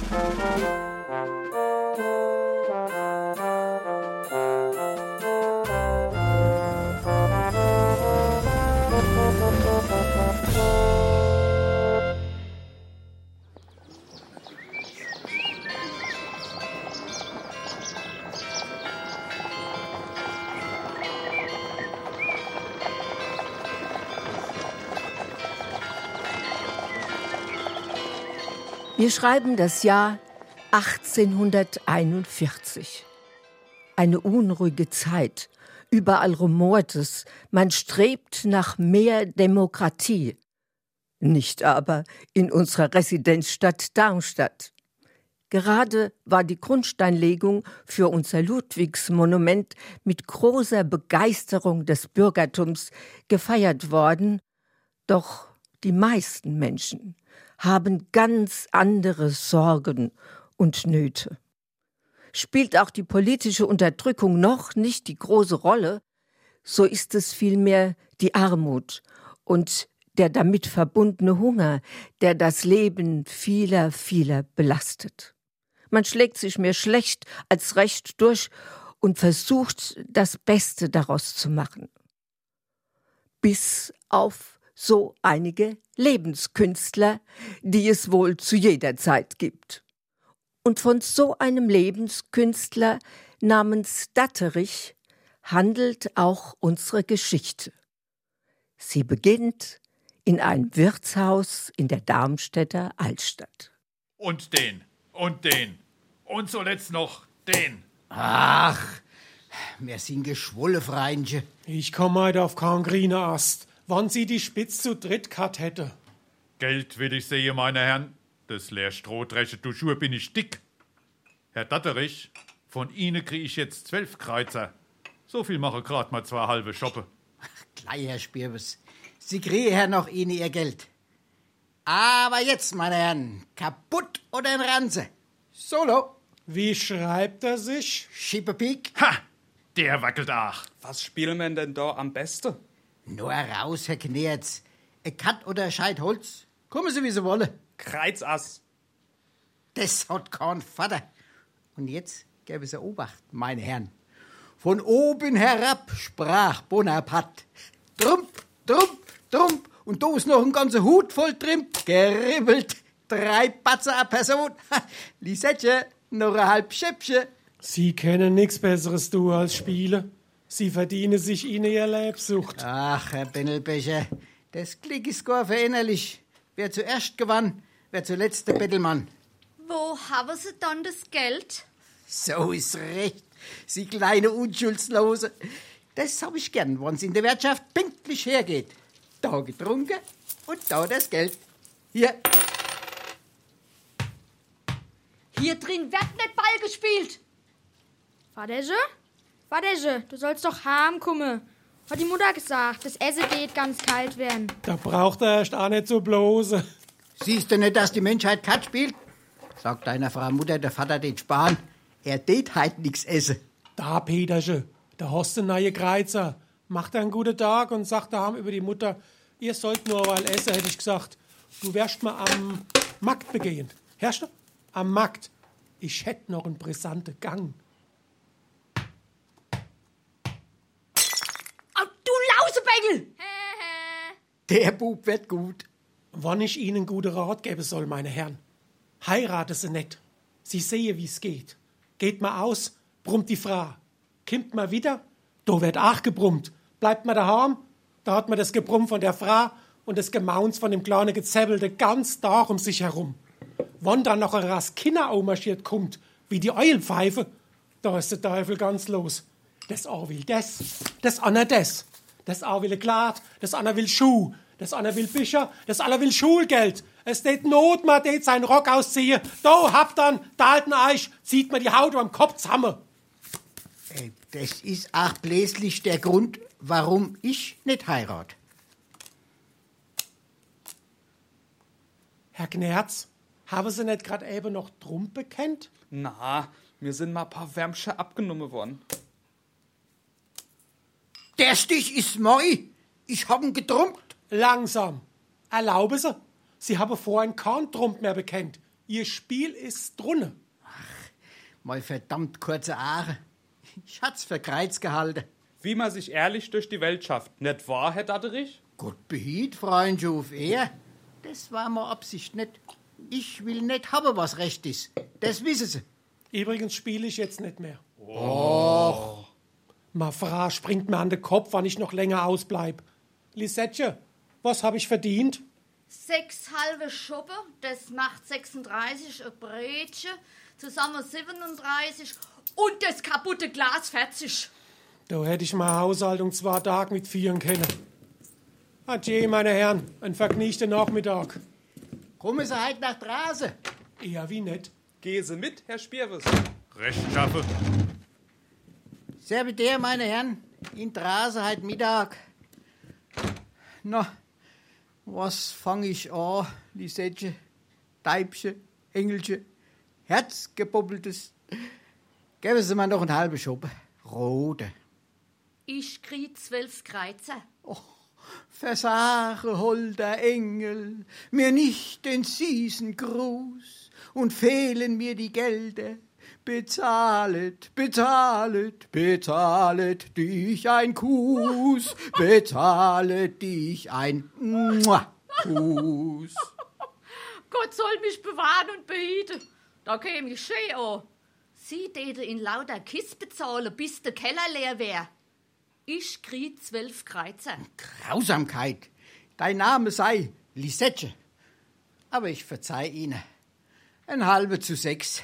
Wir schreiben das Jahr 1841. Eine unruhige Zeit. Überall rumort es. Man strebt nach mehr Demokratie. Nicht aber in unserer Residenzstadt Darmstadt. Gerade war die Grundsteinlegung für unser Ludwigsmonument mit großer Begeisterung des Bürgertums gefeiert worden. Doch die meisten Menschen haben ganz andere Sorgen und Nöte. Spielt auch die politische Unterdrückung noch nicht die große Rolle, so ist es vielmehr die Armut und der damit verbundene Hunger, der das Leben vieler, vieler belastet. Man schlägt sich mehr schlecht als recht durch und versucht, das Beste daraus zu machen. Bis auf so einige Lebenskünstler, die es wohl zu jeder Zeit gibt. Und von so einem Lebenskünstler namens Datterich handelt auch unsere Geschichte. Sie beginnt in einem Wirtshaus in der Darmstädter Altstadt. Und den. Und zuletzt noch den. Ach, wir sind geschwolle, Freundchen. Ich komm heute auf keinen grünen Ast. Wann sie die Spitz zu dritt gehabt hätte. Geld will ich sehen, meine Herren. Das leer Strohdresche du Schuhe bin ich dick. Herr Datterich, von Ihnen krieg ich jetzt 12 Kreuzer. So viel mache grad mal 2 halbe Schoppe. Ach, gleich, Herr Spirbes. Sie kriegen ja noch Ihnen Ihr Geld. Aber jetzt, meine Herren, kaputt oder in Ranze? Solo. Wie schreibt er sich? Schippepiek. Ha! Der wackelt auch. Was spielen wir denn da am besten? Nur raus, Herr Knerz. Ein Katt oder ein Scheit Holz. Kommen Sie, wie Sie wollen. Kreizass. Das hat kein Vater. Und jetzt gäbe es Obacht, meine Herren. Von oben herab sprach Bonaparte. Trump, trump, trump. Und da ist noch ein ganzer Hut voll Trimp. Geribbelt. 3 Batzer a Person. Lisettchen, noch ein halb Schäppchen. Sie kennen nichts Besseres du als Spiele. Sie verdienen sich ihnen ihr Lebsucht. Ach, Herr Bennelbecher, das Glück ist gar verinnerlich. Wer zuerst gewann, wer zuletzt der Bettelmann. Wo haben Sie dann das Geld? So ist recht, Sie kleine Unschuldslose. Das hab ich gern, wenn's in der Wirtschaft pünktlich hergeht. Da getrunken und da das Geld. Hier. Hier drin wird nicht Ball gespielt. Vaterje, du sollst doch heimkommen. Hat die Mutter gesagt, das Essen geht ganz kalt werden. Da braucht er erst auch nicht so bloße. Siehst du nicht, dass die Menschheit Kat spielt? Sagt deiner Frau Mutter, der Vater den sparen. Er tät halt nix essen. Da, Petersche, da hast du neue Kreuzer. Macht einen guten Tag und sagt daheim über die Mutter, ihr sollt nur weil essen, hätte ich gesagt. Du wärst mal am Markt begehen. Hörst du? Am Markt. Ich hätt noch einen brisanten Gang. Du Lausebengel! Der Bub wird gut. Wann ich Ihnen gute Rat geben soll, meine Herren. Heirate sie nicht. Sie sehe, wie's geht. Geht mal aus, brummt die Frau. Kimmt mal wieder, da wird auch gebrummt. Bleibt mal daheim, da hat man das Gebrumm von der Frau und das Gemauns von dem kleinen Gezäbbelte ganz Tag um sich herum. Wann dann noch ein Rast Kinder marschiert kommt, wie die Eulenpfeife, da ist der Teufel ganz los. Das eine will das andere das. Das eine will ein Glad, das andere will Schuh, das andere will Bücher, das andere will Schulgeld. Es tät Not, man tät seinen Rock ausziehen. Da habt dann, da alten Eich, zieht man die Haut am Kopf zusammen. Das ist auch bläslich der Grund, warum ich nicht heirat. Herr Knerz, haben Sie nicht gerade eben noch Trumpe kennt? Na, mir sind mal ein paar Wärmsche abgenommen worden. Der Stich ist moi. Ich hab ihn getrunken. Langsam. Erlaube Sie. Sie haben vorhin keinen Trump mehr bekennt. Ihr Spiel ist drunne. Mal verdammt kurze Aare. Ich hat's für Kreiz gehalten. Wie man sich ehrlich durch die Welt schafft. Nicht wahr, Herr Datterich? Gott behielt, Freund Schuf, er. Das war mal Absicht nicht. Ich will nicht haben, was recht ist. Das wissen Sie. Übrigens spiele ich jetzt nicht mehr. Och. Ma Fra springt mir an den Kopf, wann ich noch länger ausbleib. Lisette, was hab ich verdient? 6 halbe Schuppe, das macht 36, ein Brötchen, zusammen 37 und das kaputte Glas 40. Da hätte ich mal Haushaltung 2 Tage mit 4 können. Adieu, meine Herren, ein vergnügten Nachmittag. Kommen Sie heute nach draußen. Eher wie nicht. Gehen Sie mit, Herr Spierwes. Recht schaffe. Serviteur, meine Herren, in draußen heute Mittag. Na, was fang ich an, Lisette, Deibchen, Engelchen, Herzgebubbeltes. Geben Sie mir noch einen halben Schuppen. Rote. Ich krieg 12 Kreuzer. Versage, holder Engel, mir nicht den süßen Gruß und fehlen mir die Gelder. Bezahlet, bezahlet, bezahlet dich ein Kuss, bezahlet dich ein Kuss. Gott soll mich bewahren und behüten. Da käme ich schön an. Sie täte in lauter Kiss bezahlen, bis der Keller leer wär. Ich krieg 12 Kreuzer. Grausamkeit. Dein Name sei Lisette. Aber ich verzeih Ihnen. 5:6.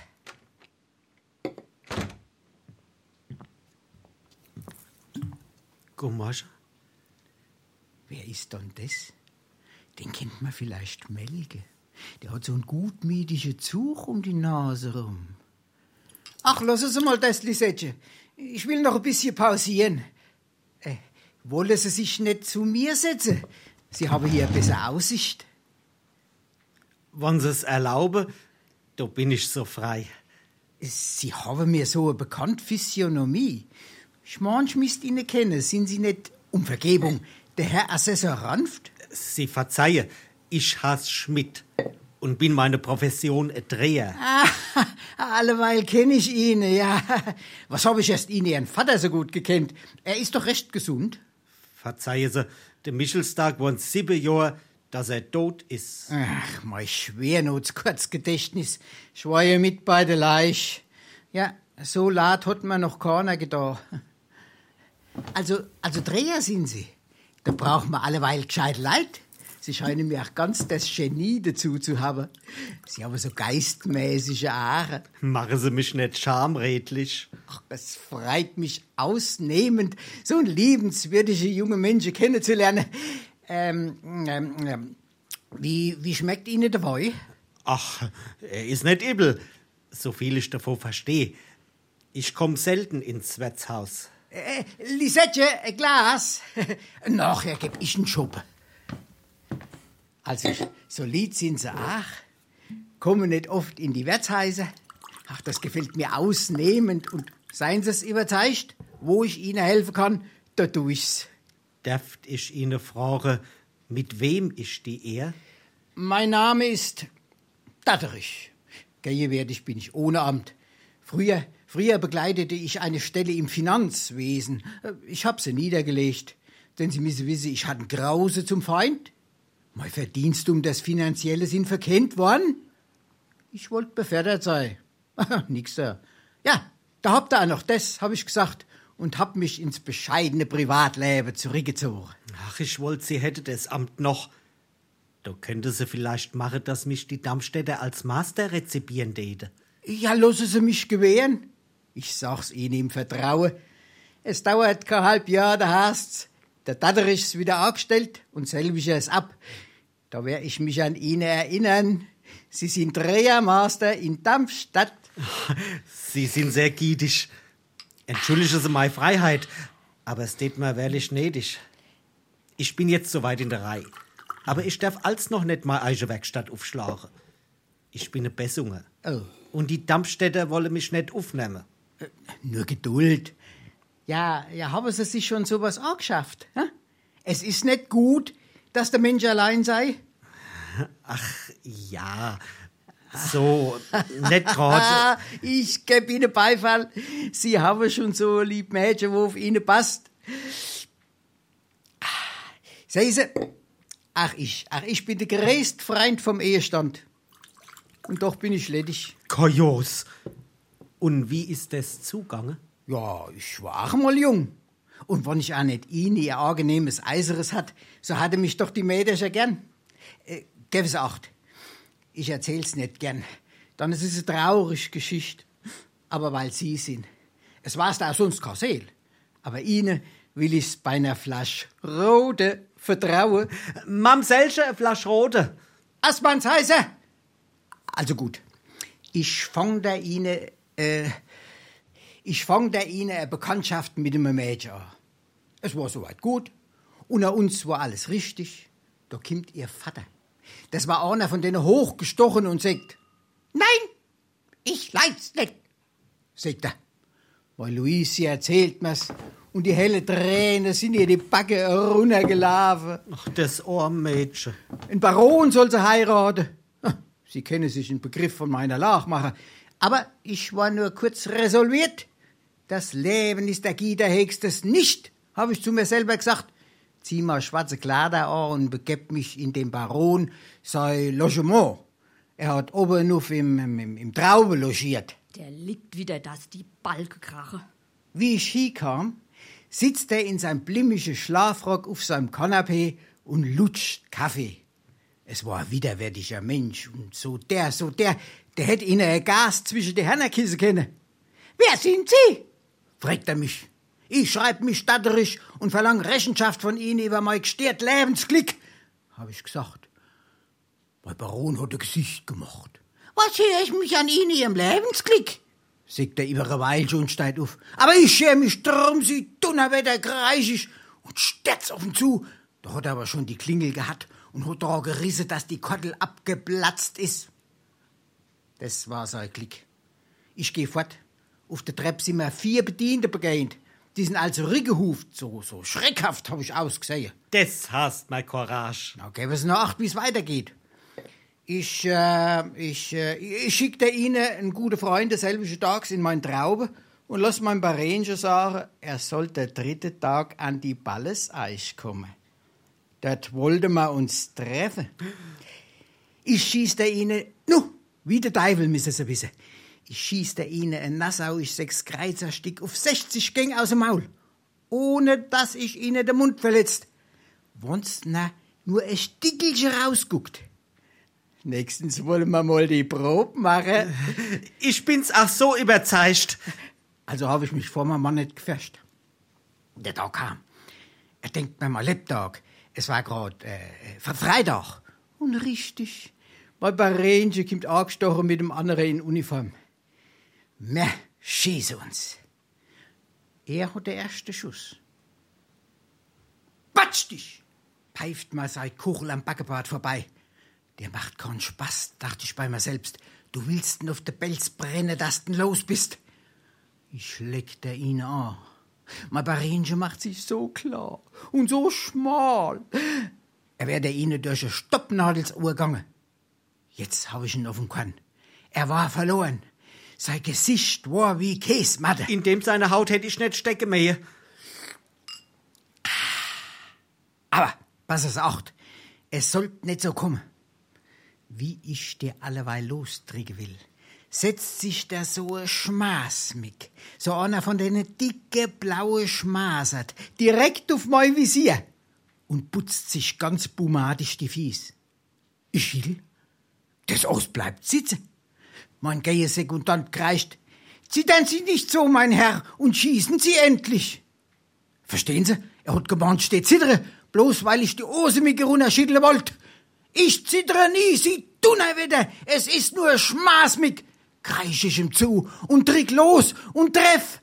Gummasche? Wer ist denn das? Den kennt man vielleicht Melke. Der hat so einen gutmütigen Zug um die Nase rum. Ach, lassen Sie mal das, Lisette. Ich will noch ein bisschen pausieren. Wollen Sie sich nicht zu mir setzen? Sie haben hier besser Aussicht. Wenn Sie es erlauben, da bin ich so frei. Sie haben mir so eine bekannte Physiognomie. Ich müsst Ihnen kennen. Sind Sie nicht, um Vergebung, der Herr Assessor Ranft? Sie verzeihe, ich heiß Schmidt und bin meine Profession ein Dreher. Alleweil kenne ich ihn, ja. Was habe ich erst ihn, Ihren Vater, so gut gekannt? Er ist doch recht gesund. Verzeihe Sie, der Michelstag wohnt 7 Jahre, dass er tot ist. Ach, mein Schwernots-Kurzgedächtnis. Ich war ja mit bei der Leich. Ja, so laut hat mir noch keiner gedacht. Also Dreher sind Sie. Da braucht man alleweil gescheit Leid. Sie scheinen mir auch ganz das Genie dazu zu haben. Sie haben so geistmäßige Haare. Machen Sie mich nicht schamredlich. Ach, es freut mich ausnehmend, so einen liebenswürdigen jungen Menschen kennenzulernen. Wie schmeckt Ihnen der Wein? Ach, er ist nicht übel, so viel ich davon verstehe. Ich komm selten ins Wirtshaus. Lisette, ein Glas. Nachher geb ich einen Schuppen. Also, so lieb sind sie auch. Kommen nicht oft in die Wirtshäuser. Ach, das gefällt mir ausnehmend. Und seien Sie es überzeugt, wo ich Ihnen helfen kann, da tu ich's. Darf ich Ihnen fragen, mit wem ich die Ehr? Mein Name ist Datterich. Gegenwärtig bin ich ohne Amt. Früher begleitete ich eine Stelle im Finanzwesen. Ich hab sie niedergelegt. Denn Sie müssen wissen, ich hatte Grause zum Feind. Mein Verdienst um das Finanzielle sind verkennt worden. Ich wollte befördert sein. Nix da. Ja, da habt ihr auch noch das, hab ich gesagt. Und hab mich ins bescheidene Privatleben zurückgezogen. Ach, ich wollte, Sie hätte das Amt noch. Da könnte sie vielleicht machen, dass mich die Darmstädter als Master rezipieren täte. Ja, lassen Sie mich gewähren. Ich sag's Ihnen im Vertrauen. Es dauert kein halb Jahr, da heißt's, der Datterich ist wieder angestellt und selbiger ist ab. Da wär ich mich an Ihnen erinnern. Sie sind Drehermaster in Darmstadt. Sie sind sehr gietig. Entschuldigen Sie meine Freiheit, aber es tät mir wirklich nötig. Ich bin jetzt soweit in der Reihe. Aber ich darf als noch nicht mal eigene Werkstatt aufschlagen. Ich bin ein Bessunger. Oh. Und die Darmstädter wollen mich nicht aufnehmen. Nur Geduld. Ja, haben Sie sich schon sowas angeschafft? Hm? Es ist nicht gut, dass der Mensch allein sei. Ach, ja. So, nicht gerade. Ich gebe Ihnen Beifall. Sie haben schon so ein lieb Mädchen, wo auf Ihnen passt. Sehen Sie, ich bin der größte Freund vom Ehestand. Und doch bin ich ledig. Kajos. Und wie ist das zugange? Ja, ich war auch mal jung. Und wenn ich auch nicht Ihnen ihr angenehmes Eiseres hat, so hatte mich doch die Mädchen ja gern. Geben Sie Acht. Ich erzähl's nicht gern. Dann ist es eine traurige Geschichte. Aber weil Sie sind. Es war's da auch sonst kein Seel. Aber Ihnen will ich's bei einer Flasche Rote vertrauen. Mamsellchen, eine Flasche Rote. Assmanns heiße. Also gut. Ich fang da Ihnen eine Bekanntschaft mit einem Mädchen an. Es war soweit gut. Unter uns war alles richtig. Da kommt Ihr Vater. Das war einer von denen hochgestochen und sagt, nein, ich leid's nicht, sagt er. Weil Luise erzählt mir's und die helle Tränen sind ihr die Backe runtergelaufen. Ach, das arme Mädchen. Ein Baron soll sie heiraten. Sie können sich einen Begriff von meiner Lage machen. Aber ich war nur kurz resolviert. Das Leben ist der Gitter höchstes nicht, habe ich zu mir selber gesagt. Zieh mal schwarze Kleider an und begeb mich in den Baron sein Logement. Er hat oben auf im Traube logiert. Der liegt wieder, dass die Balke krache. Wie ich hinkam, sitzt er in seinem blimmigen Schlafrock auf seinem Kanapee und lutscht Kaffee. Es war ein widerwärtiger Mensch und der hätte ihnen ein Gas zwischen die Hörner kissen können. Wer sind Sie? Fragt er mich. Ich schreib mich statterisch und verlang Rechenschaft von Ihnen über mein gestört Lebensglück, hab ich gesagt. Der Baron hat ein Gesicht gemacht. Was schäme ich mich an Ihnen, Ihrem Lebensglück? Sagt er über eine Weile und steigt auf. Aber ich schäme mich drum, Sie Donnerwetter kreischig und stürzt auf ihn zu. Da hat er aber schon die Klingel gehabt und hat daran gerissen, dass die Kottel abgeplatzt ist. Das war sein Glück. Ich geh fort. Auf der Treppe sind mir 4 Bediente begegnet. Die sind also rückgehuft, so schreckhaft hab ich ausgesehen. Das hast mein Courage. Na, geben Sie noch Acht, wie's weitergeht. Ich schickte Ihnen einen guten Freund desselben Tags in mein Traube und lass meinem Barenchen sagen, er soll der 3. Tag an die Balleseich kommen. Dort wollten wir uns treffen. Ich schießte Ihnen, wie der Teufel müssen Sie wissen. Ich schießte Ihnen ein nassauisch 6 Kreuzerstück auf 60 Gänge aus dem Maul, ohne dass ich Ihnen den Mund verletzt. Wenn's nur ein Stickelchen rausguckt. Nächstens wollen wir mal die Probe machen. Ich bin's auch so überzeugt. Also habe ich mich vor meinem Mann nicht gefärscht. Der Tag kam. Er denkt mir mal Lebtag. Es war grad Freitag. Und richtig, mein Barenchen kommt angestochen mit dem anderen in Uniform. Wir schießen uns. Er hat den ersten Schuss. Batsch dich! Pfeift mal sein Kuchel am Backebart vorbei. Der macht keinen Spaß, dachte ich bei mir selbst. Du willst ihn auf den Pelz brennen, dass du los bist. Ich leckte ihn an. Mein Barenchen macht sich so klar und so schmal. Er wäre ihnen durch ein Stoppnadelsohr gegangen. Jetzt hab ich ihn auf dem Korn. Er war verloren. Sein Gesicht war wie Käsematte. In dem seine Haut hätte ich nicht stecken mehr. Aber, pass es acht, es sollte nicht so kommen. Wie ich dir alleweil lostriegen will, setzt sich da so ein Schmaß mit. So einer von denen dicke, blaue Schmasert, direkt auf mein Visier und putzt sich ganz bumadisch die Fies. Ich schiel, das Aus bleibt sitzen. Mein Gehesekundant kreischt, zittern Sie nicht so, mein Herr, und schießen Sie endlich. Verstehen Sie? Er hat gemeint, steht zittere, bloß weil ich die Hose mit runterschütteln wollt. Ich zittere nie, Sie Donnerwetter, es ist nur Schmaß mit, kreisch ich ihm zu und trick los und treff.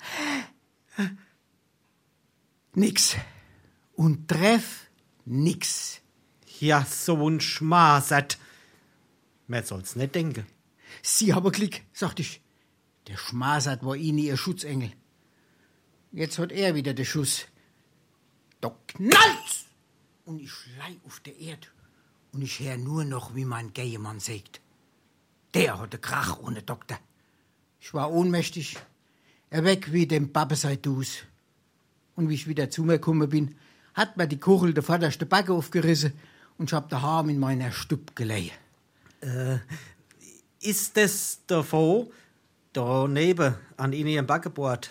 Nix. Und treff nix. Ja, so ein Schmasert. Man soll's nicht denken. Sie haben Glück, sagt ich. Der Schmasert war Ihnen Ihr Schutzengel. Jetzt hat er wieder den Schuss. Da knallt's! Und ich schlei auf der Erde. Und ich hör nur noch, wie mein Gehemann sagt. der hatte Krach ohne Doktor. Ich war ohnmächtig, weg wie dem Babbeseidus. Und wie ich wieder zu mir gekommen bin, hat mir die Kuchel der vorderste Backe aufgerissen und ich hab daheim in meiner Stube gelegen. Ist das davon, da neben, an Ihrem Backebord?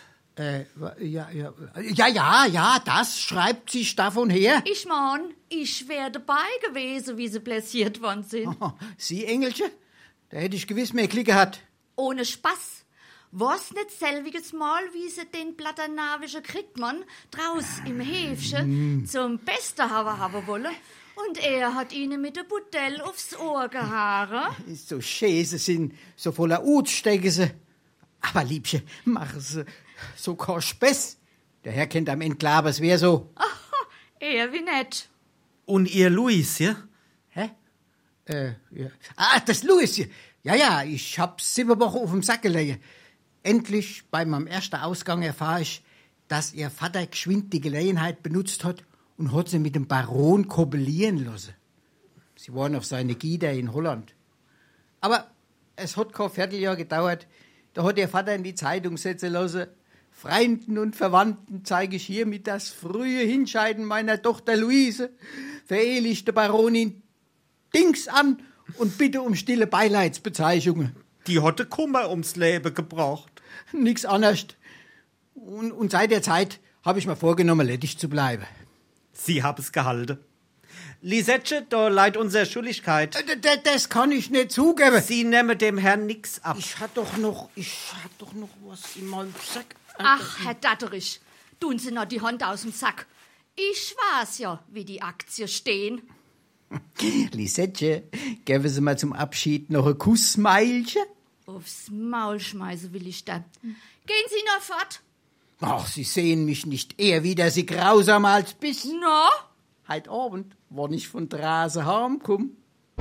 Ja, das schreibt sich davon her. Ich mein, ich wär dabei gewesen, wie sie blessiert worden sind. Oh, Sie, Engelchen? Da hätte ich gewiss mehr Glück gehabt. Ohne Spaß. Was nicht selbiges Mal, wie sie den Platternavischen Kriegmann draus im Häfchen zum Besten haben wolle. Und er hat ihnen mit der Budell aufs Ohr gehauen. So schön sie sind, so voller Ut stecken sie. Aber Liebchen, machen sie so kein Spaß. Der Herr kennt am Ende klar, es wär so. Er wie nett. Und ihr Luis, ja? Hä? Ja. Das Louis hier. Ja, ich hab's 7 Wochen auf dem Sack gelegen. Endlich, bei meinem ersten Ausgang, erfahre ich, dass ihr Vater geschwind die Gelegenheit benutzt hat und hat sie mit dem Baron koppelieren lassen. Sie waren auf seine Gieder in Holland. Aber es hat kein Vierteljahr gedauert. Da hat ihr Vater in die Zeitung setzen lassen: Freunden und Verwandten zeige ich hiermit das frühe Hinscheiden meiner Tochter Luise, verehelichte Baronin Dings an und bitte um stille Beileidsbezeichnungen. Die hatte Kummer ums Leben gebracht. Nix anderes. Und seit der Zeit habe ich mir vorgenommen, ledig zu bleiben. Sie haben es gehalten. Lisette, da leid unsere Schuldigkeit. Das kann ich nicht zugeben. Sie nehmen dem Herrn nix ab. Ich hatte doch noch was in meinem Sack. Ach, Herr Datterich, tun Sie noch die Hand aus dem Sack. Ich weiß ja, wie die Aktien stehen. Lisette, geben Sie mal zum Abschied noch ein Kussmeilchen? Aufs Maul schmeißen will ich dann. Gehen Sie noch fort. Ach, Sie sehen mich nicht eher wieder, Sie grausamer als bis. No? Heut Abend, wann ich von Drase heimkomm.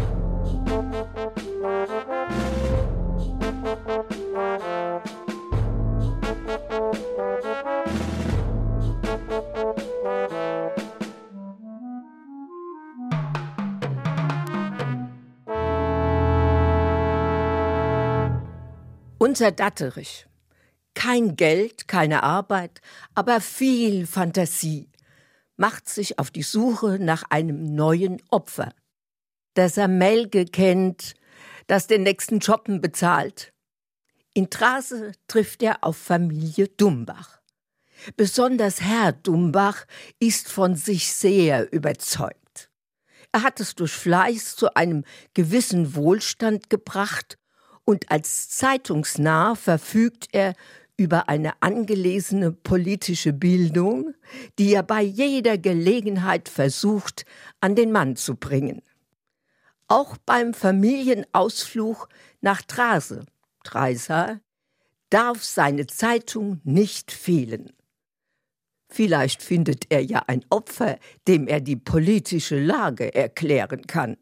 Unser Datterich. Kein Geld, keine Arbeit, aber viel Fantasie. Macht sich auf die Suche nach einem neuen Opfer. Das er Melke kennt, das den nächsten Schoppen bezahlt. In Trase trifft er auf Familie Dumbach. Besonders Herr Dumbach ist von sich sehr überzeugt. Er hat es durch Fleiß zu einem gewissen Wohlstand gebracht und als Zeitungsnarr verfügt er über eine angelesene politische Bildung, die er bei jeder Gelegenheit versucht, an den Mann zu bringen. Auch beim Familienausflug nach Trase, Treisa, darf seine Zeitung nicht fehlen. Vielleicht findet er ja ein Opfer, dem er die politische Lage erklären kann.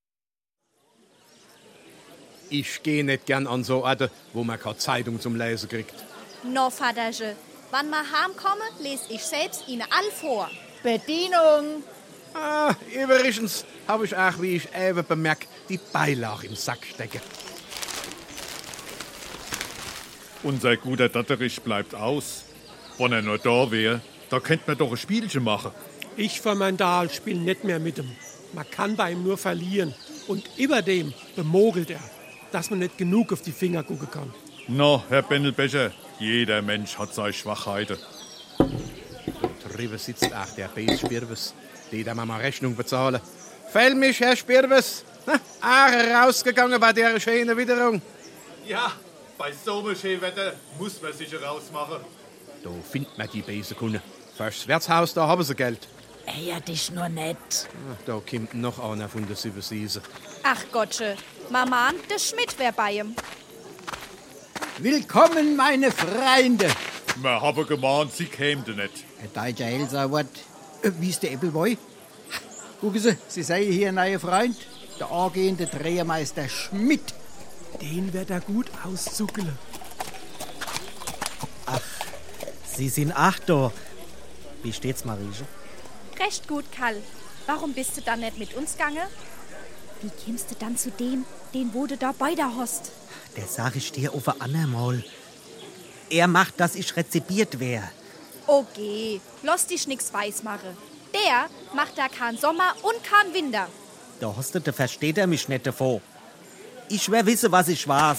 Ich gehe nicht gern an so Orte, wo man keine Zeitung zum Lesen kriegt. No, Vaterche, wann wir heimkommen, lese ich selbst Ihnen all vor. Bedienung! Übrigens habe ich auch, wie ich eben bemerkt, die Beilage im Sack stecken. Unser guter Datterich bleibt aus. Wenn er nur da wäre, da könnte man doch ein Spielchen machen. Ich für mein Dahl spiel nicht mehr mit ihm. Man kann bei ihm nur verlieren. Und überdem bemogelt er, dass man nicht genug auf die Finger gucken kann. No, Herr Bendelbecher, jeder Mensch hat seine Schwachheiten. Da drüben sitzt auch der Bes-Spirwes. Die da mal Rechnung bezahlen. Fäll mich, Herr Spirwes. Auch rausgegangen bei der schönen Witterung. Ja, bei so einem schönen Wetter muss man sich rausmachen. Da findet man die Besenkunde. Fürs Wirtshaus, da haben sie Geld. Ja, dich nur nicht. Da kommt noch einer von der Silversiese. Ach Gottsche, Mama, der Schmidt wär bei ihm. Willkommen, meine Freunde. Wir haben gemahnt, sie kämen nicht. Ein deutscher Hälserwort. Wie ist der Äppelboy? Gucken Sie, Sie sehen hier ein neuer Freund. Der angehende Drehermeister Schmidt. Den wird er gut auszuckeln. Ach, Sie sind da. Wie steht's, Marieche? Recht gut, Karl. Warum bist du dann nicht mit uns gegangen? Wie kämst du dann zu dem, den wo du da bei der hast? Der sag ich dir auf ein andermal. Er macht, dass ich rezipiert wär. Okay, lass dich nix weiß machen. Der macht da keinen Sommer und keinen Winter. Da hostete versteht er mich nicht davor. Ich wär wisse, was ich weiß.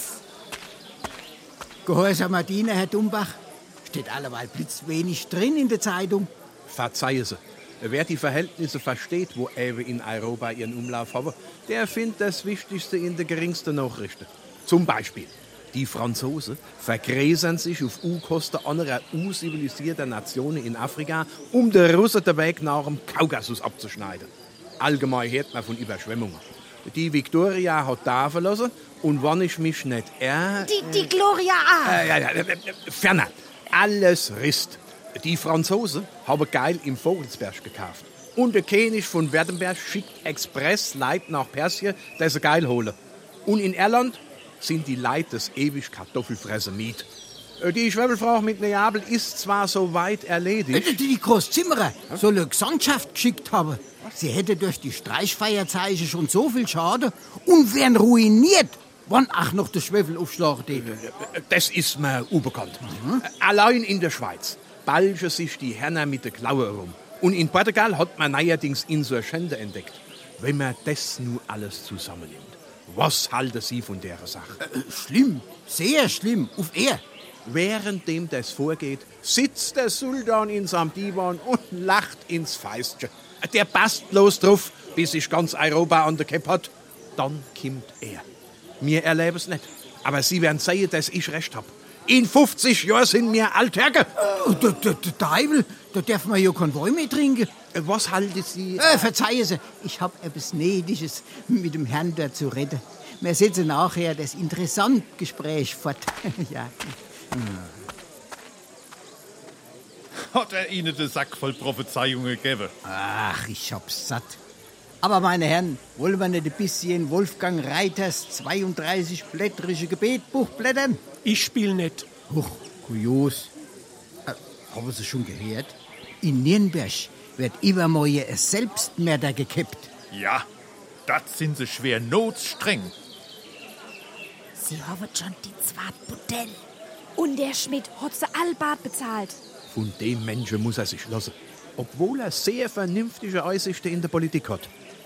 Gehorsamer Diener, Herr Dumbach. Steht alleweil blitzwenig drin in der Zeitung. Verzeihen Sie. Wer die Verhältnisse versteht, wo Ewe in Europa ihren Umlauf haben, der findet das Wichtigste in den geringsten Nachrichten. Zum Beispiel, die Franzosen vergräsern sich auf U-Kosten anderer zivilisierter Nationen in Afrika, um den Russen den Weg nach dem Kaukasus abzuschneiden. Allgemein hört man von Überschwemmungen. Die Victoria hat da verlassen und wenn ich mich nicht irre... Die Gloria A. Ferner, alles Rist. Die Franzosen haben Geil im Vogelsberg gekauft. Und der König von Werdenberg schickt Express Leute nach Persien, die sie Geil holen. Und in Irland sind die Leute des ewig Kartoffelfressen Miet. Die Schwebelfrau mit Neapel ist zwar so weit erledigt... Die Großzimmerer soll eine Gesandtschaft geschickt haben. Sie hätte durch die Streichfeierzeichen schon so viel Schaden und wären ruiniert, wann auch noch der Schwefel aufschlagen täte. Das ist mir unbekannt. Allein in der Schweiz balgen sich die Herren mit der Klaue herum. Und in Portugal hat man neuerdings Insurgente entdeckt. Wenn man das nur alles zusammennimmt, was halten Sie von der Sache? Schlimm, sehr schlimm, auf er. Währenddem das vorgeht, sitzt der Sultan in seinem Divan und lacht ins Feistchen. Der passt bloß drauf, bis sich ganz Europa an der Kepp hat. Dann kommt er. Wir erleben es nicht. Aber Sie werden sehen, dass ich recht hab. In 50 Jahren sind wir Altherge. Der Teufel, da darf man ja kein Wein mehr trinken. Was halten Sie? Verzeihen Sie, ich hab etwas Nedisches mit dem Herrn da zu reden. Wir setzen nachher das interessante Gespräch fort. Ja. Hat er Ihnen den Sack voll Prophezeiungen gegeben? Ach, ich hab's satt. Aber, meine Herren, wollen wir nicht ein bisschen Wolfgang Reiters 32-blättrige Gebetbuch blättern? Ich spiel nicht. Huch, kurios. Haben Sie schon gehört? In Nürnberg wird übermorgen ein Selbstmörder gekippt. Ja, das sind sie schwer notstreng. Sie haben schon die zweite Bordell. Und der Schmidt hat sie allbart bezahlt. Von dem Menschen muss er sich lassen. Obwohl er sehr vernünftige Aussichten in der Politik hat.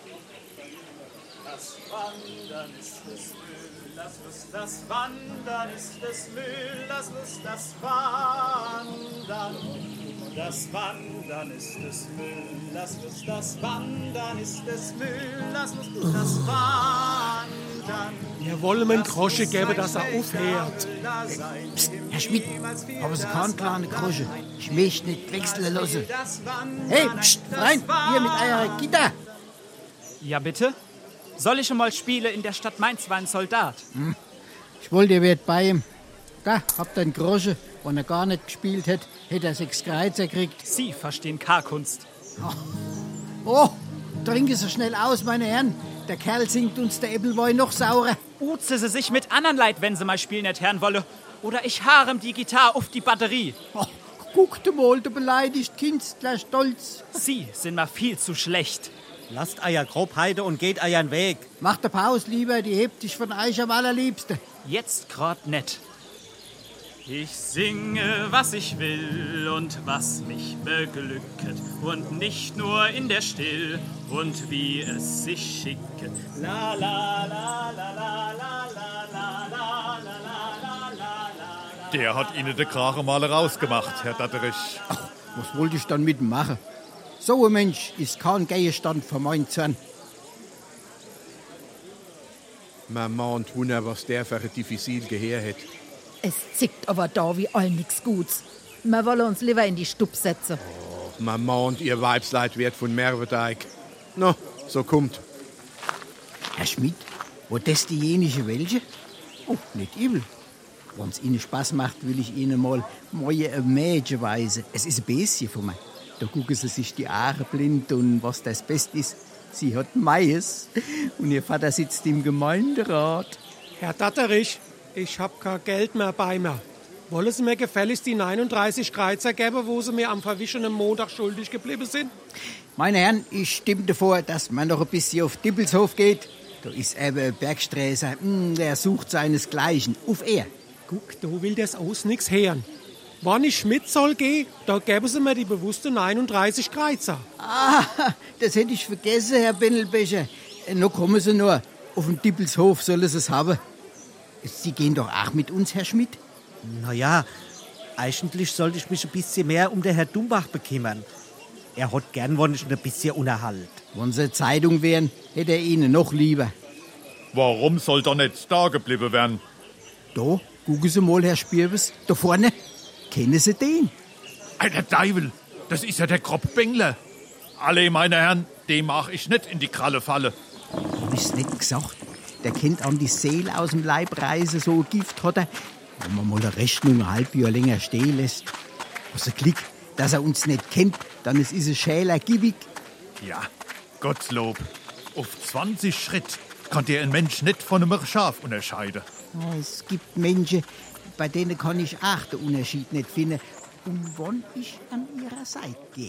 Das Wandern ist des Müllers Lust, das Wandern ist des Müllers Lust, das Wandern. Das Wandern ist des Müllers Lust, das Wandern ist des Müllers Lust, das Wandern. Wir wollen ihm Grosche geben, dass er aufhört. Psst, Herr Schmidt, haben Sie keinen kleinen Grosche? Ich möchte nicht wechseln lassen. Hey, psst, rein, hier mit eurer Gitter. Ja, bitte? Soll ich einmal spielen? In der Stadt Mainz war ein Soldat. Ich wollte, ihr wärt bei ihm. Da, habt ihr einen Grosche. Wenn er gar nicht gespielt hätte, hätte er 6 Kreuzer gekriegt. Sie verstehen K-Kunst. Oh, trinken Sie schnell aus, meine Herren. Der Kerl singt uns der Äppelwein noch saurer. Uze sie sich mit anderen Leid, wenn sie mal spielen nicht hören wolle. Oder ich harem die Gitarre auf die Batterie. Oh, guckte mal, der beleidigt Künstler stolz. Sie sind mal viel zu schlecht. Lasst euer Grobheide und geht euren Weg. Macht der Pause lieber, die hebt dich von euch am allerliebsten. Jetzt grad nett. Ich singe, was ich will und was mich beglücket und nicht nur in der Still und wie es sich schicke. La la la la la la la la la la la. Der hat Ihnen den Krachen mal rausgemacht, Herr Datterich. Ach, was wollte ich dann mit ihm machen? So ein Mensch ist kein Gegenstand für meinen Zorn. Man mahnt wunder, was der für ein diffizil Gehör hat. Es zickt aber da wie all nix Guts. Wir wollen uns lieber in die Stub setzen. Oh, man mahnt, ihr Weibsleid wird von Merwedeig. No, so kommt. Herr Schmidt, wo das diejenige welche? Oh, nicht übel. Wenn es Ihnen Spaß macht, will ich Ihnen mal ein Mädchen weisen. Es ist ein bisschen von mir. Da gucken Sie sich die Haare blind und was das Beste ist. Sie hat Mais und Ihr Vater sitzt im Gemeinderat. Herr Datterich, ich hab kein Geld mehr bei mir. Wollen Sie mir gefälligst die 39 Kreuzer geben, wo Sie mir am verwischenen Montag schuldig geblieben sind? Meine Herren, ich stimme davor, dass man noch ein bisschen auf Dippelshof geht. Da ist eben ein Bergsträßer, der sucht seinesgleichen. Auf er. Guck, da will das aus nix hören. Wann ich mit soll gehen, da gäbe sie mir die bewusste 39 Kreuzer. Ah, das hätte ich vergessen, Herr Bennelbecher. Noch kommen Sie nur. Auf dem Dippelshof sollen Sie es haben. Sie gehen doch auch mit uns, Herr Schmidt? Na ja, eigentlich sollte ich mich ein bisschen mehr um den Herr Dumbach bekümmern. Er hat gern, wenn ich ein bisschen Unterhalt. Wenn Sie Zeitung wären, hätte er Ihnen noch lieber. Warum soll er nicht da geblieben werden? Da, gucken Sie mal, Herr Spierbes, da vorne. Kennen Sie den? Der Teufel, das ist ja der Kropp-Bengler. Alle, meine Herren, dem mach ich nicht in die Kralle falle. Hab ich's nicht gesagt? Der kennt an die Seele aus dem Leib reisen, so ein Gift hat er. Wenn man mal eine Rechnung ein halbes Jahr länger stehen lässt. Was ein Glück, dass er uns nicht kennt, dann ist es Schäler giebig. Ja, Gottlob. Auf 20 Schritt kann der ein Mensch nicht von einem Schaf unterscheiden. Oh, es gibt Menschen, bei denen kann ich auch den Unterschied nicht finden. Und wann ich an ihrer Seite gehe.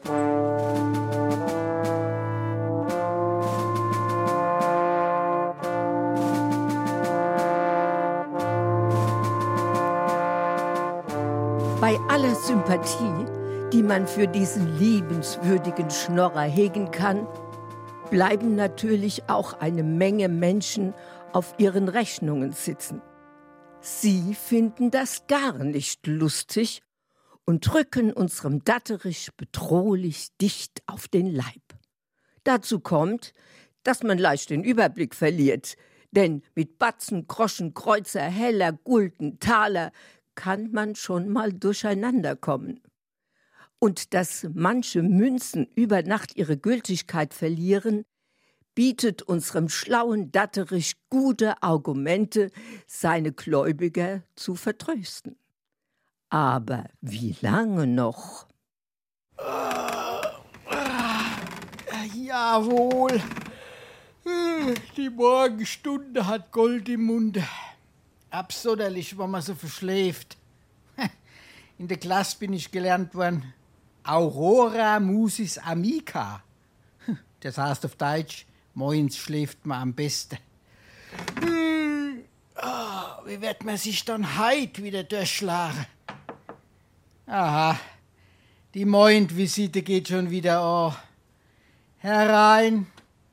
Bei aller Sympathie, die man für diesen liebenswürdigen Schnorrer hegen kann, bleiben natürlich auch eine Menge Menschen auf ihren Rechnungen sitzen. Sie finden das gar nicht lustig und drücken unserem Datterich bedrohlich dicht auf den Leib. Dazu kommt, dass man leicht den Überblick verliert, denn mit Batzen, Groschen, Kreuzer, Heller, Gulden, Taler kann man schon mal durcheinander kommen. Und dass manche Münzen über Nacht ihre Gültigkeit verlieren, bietet unserem schlauen Datterich gute Argumente, seine Gläubiger zu vertrösten. Aber wie lange noch? Jawohl. Die Morgenstunde hat Gold im Munde. Absonderlich, wenn man so verschläft. In der Klasse bin ich gelernt worden. Aurora musis amica. Das heißt auf Deutsch, morgens schläft man am besten. Wie wird man sich dann heut wieder durchschlagen? Aha, die Moindvisite geht schon wieder an. Herein.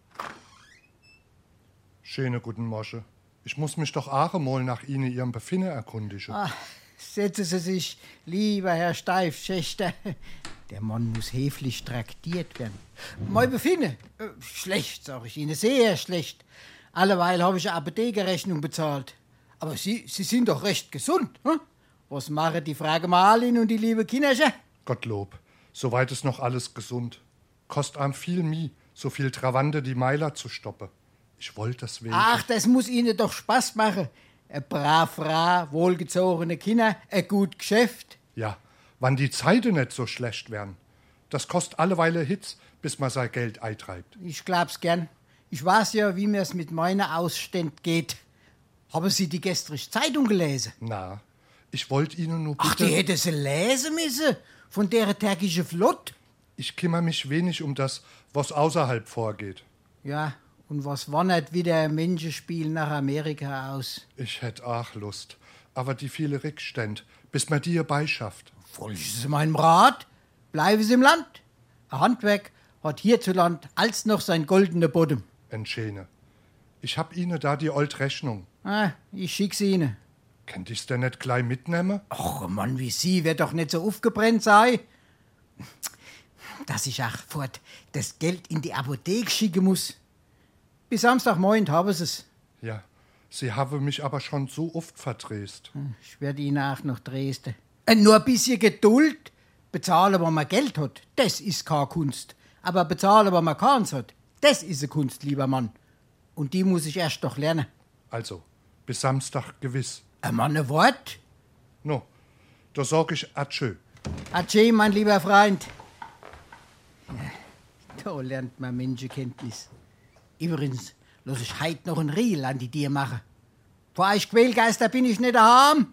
Schöne guten Morgen. Ich muss mich doch auch mal nach Ihnen Ihrem Befinden erkundigen. Setzen Sie sich, lieber Herr Steifschächter. Der Mann muss höflich traktiert werden. Mein Befinden? Schlecht, sag ich Ihnen, sehr schlecht. Alleweil habe ich eine Apothekerrechnung bezahlt. Aber Sie sind doch recht gesund. Hm? Was machen die Frage Marlin und die liebe Kinderchen? Gottlob, soweit ist noch alles gesund. Kost einem viel Mie, so viel Travante die Meiler zu stoppen. Ich wollte das wegen. Ach, das muss Ihnen doch Spaß machen. Eine brav Frau, wohlgezogene Kinder, ein gut Geschäft. Ja, wann die Zeiten nicht so schlecht werden. Das kostet alleweile Hitz, bis man sein Geld eintreibt. Ich glaub's gern. Ich weiß ja, wie mir's mit meiner Ausständ geht. Haben Sie die gestrige Zeitung gelesen? Na, ich wollte Ihnen nur bitte... Ach, die hätte sie lesen müssen, von der türkischen Flott. Ich kümmere mich wenig um das, was außerhalb vorgeht. Ja, und was wandert wieder ein Menschenspiel nach Amerika aus? Ich hätt auch Lust, aber die viele Rückstände, bis man die herbeischafft. Folgen Sie meinem Rat, bleiben Sie im Land. Ein Handwerk hat hierzuland als noch sein goldener Boden. Entschene. Ich hab Ihnen da die old Rechnung. Ich schick sie Ihnen. Könnt ich's denn nicht gleich mitnehmen? Och, ein Mann wie Sie wird doch nicht so aufgebrennt sein. Dass ich auch fort das Geld in die Apotheke schicken muss. Bis Samstagmorgen haben Sie es. Ja, Sie haben mich aber schon so oft verdreht. Ich werde Ihnen auch noch Dresden. Nur ein bisschen Geduld. Bezahlen, wenn man Geld hat, das ist keine Kunst. Aber bezahlen, wenn man keins hat, das ist eine Kunst, lieber Mann. Und die muss ich erst noch lernen. Also, bis Samstag gewiss. Ein Mann, ein Wort? No, da sag ich Adieu. Adieu, mein lieber Freund. Da lernt man Menschenkenntnis. Übrigens, lass ich heut noch ein Riel an die Tier machen. Vor euch Quälgeister bin ich nicht daheim.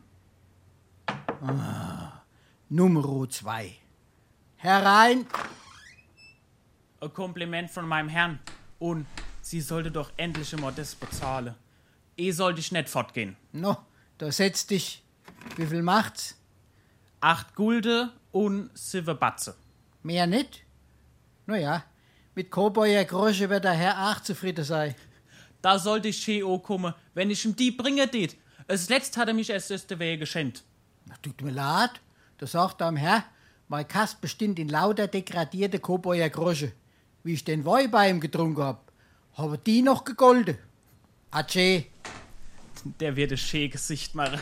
Nummer 2. Herein. Ein Kompliment von meinem Herrn. Und Sie sollte doch endlich immer das bezahlen. Sollte ich nicht fortgehen. No, da setz dich. Wie viel macht's? 8 Gulden und 7 Batze. Mehr nicht? Ja, mit Cowboyer Grosche wird der Herr auch zufrieden sein. Da sollte ich Cheo kommen, wenn ich ihm die bringen tät. Das letzte hat er mich erst aus der Wehe geschenkt. Tut mir leid, da sagt am Herr, mein Kast bestimmt in lauter degradierte Cowboyer Grosche. Wie ich den Wein bei ihm getrunken habe die noch gegolden. Adieu. Der wird ein schön Gesicht machen.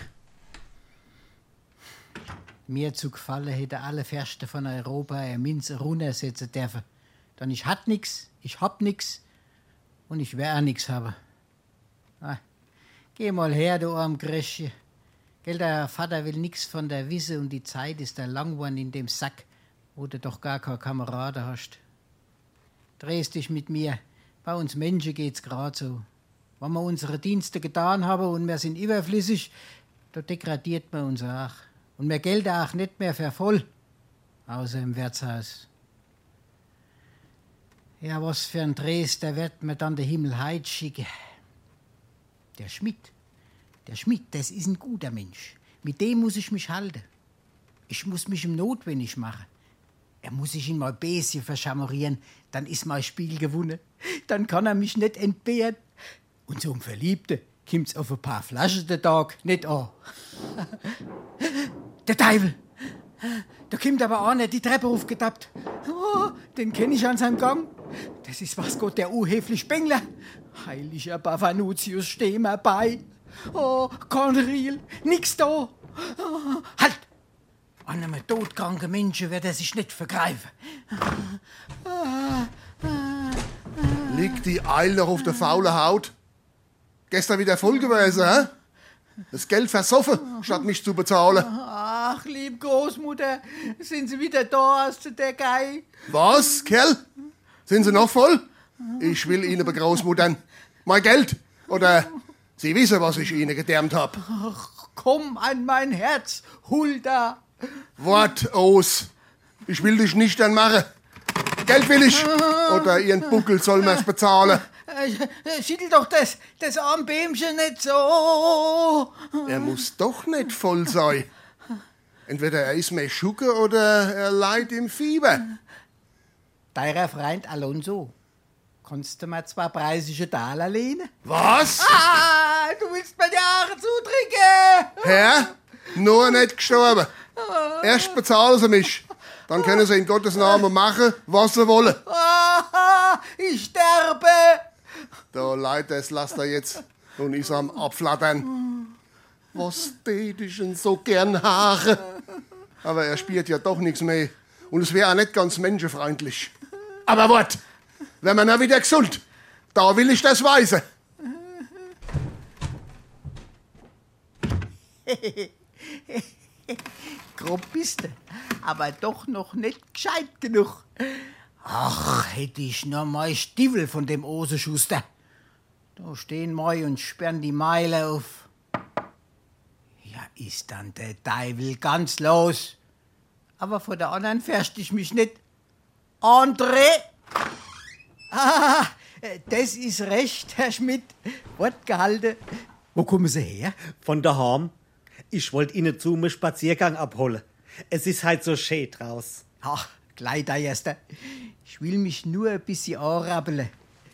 Mir zu gefallen hätte alle Fürsten von Europa eine Minze runtersetzen dürfen. Dann ich hat nix, ich hab nix und ich wär auch nix haben. Geh mal her, du arm Gräschchen. Gell, der Vater will nix von der Wisse und die Zeit ist da lang worden in dem Sack, wo du doch gar keine Kameraden hast. Drehst dich mit mir. Bei uns Menschen geht's grad so. Wenn wir unsere Dienste getan haben und wir sind überflüssig, da degradiert man uns auch. Und wir gelten auch nicht mehr für voll, außer im Wirtshaus. Ja, was für ein Dres, der wird mir dann der Himmel heit schicken. Der Schmidt, das ist ein guter Mensch. Mit dem muss ich mich halten. Ich muss mich ihm notwendig machen. Er muss sich in mein Bäschen verschamorieren, dann ist mein Spiel gewonnen. Dann kann er mich nicht entbehren. Und so ein Verliebter kommt's auf ein paar Flaschen den Tag nicht an. Der Teufel! Da kommt aber einer die Treppe aufgetappt. Oh, den kenn ich an seinem Gang. Das ist was Gott, der unhöfliche Spengler. Heiliger Bavanutius, steh mir bei. Oh, Conril, nix da. Oh, halt! An einem todkranken Menschen wird er sich nicht vergreifen. Liegt die Eil noch auf der faulen Haut? Gestern wieder voll gewesen, hä? Das Geld versoffen, statt mich zu bezahlen. Ach, lieb Großmutter, sind Sie wieder da aus der Gei? Was, Kerl? Sind Sie noch voll? Ich will Ihnen begroßmuttern. Mein Geld. Oder Sie wissen, was ich Ihnen gedärmt hab. Ach, komm an mein Herz, Hulda. Wort aus. Ich will dich nicht dann machen. Geld will ich. Oder Ihren Buckel soll mir's bezahlen. Schüttel doch das Armbämchen nicht so. Er muss doch nicht voll sein. Entweder er ist mehr Schucke oder er leidet im Fieber. Deiner Freund Alonso, kannst du mir 2 preisige Taler lehnen? Was? Du willst mir die Haare zutrinken. Herr, nur nicht gestorben. Erst bezahlen Sie mich. Dann können Sie in Gottes Namen machen, was Sie wollen. Ich sterbe. Da leidet das Laster jetzt und ist am Abflattern. Was tät ich denn so gern Haare? Aber er spielt ja doch nichts mehr. Und es wäre auch nicht ganz menschenfreundlich. Aber wart, wenn man wieder gesund, da will ich das weisen. Grob bist du, aber doch noch nicht gescheit genug. Ach, hätte ich nur mal Stiefel von dem Osenschuster. Da stehen moi und sperren die Meile auf. Ja, ist dann der Teufel ganz los. Aber vor der anderen fürchte ich mich nicht. André! Das ist recht, Herr Schmidt. Wort gehalten. Wo kommen Sie her? Von daheim. Ich wollte Ihnen zu einem Spaziergang abholen. Es ist halt so schön draus. Ach, gleich da erster. Ich will mich nur ein bisschen anrabbeln.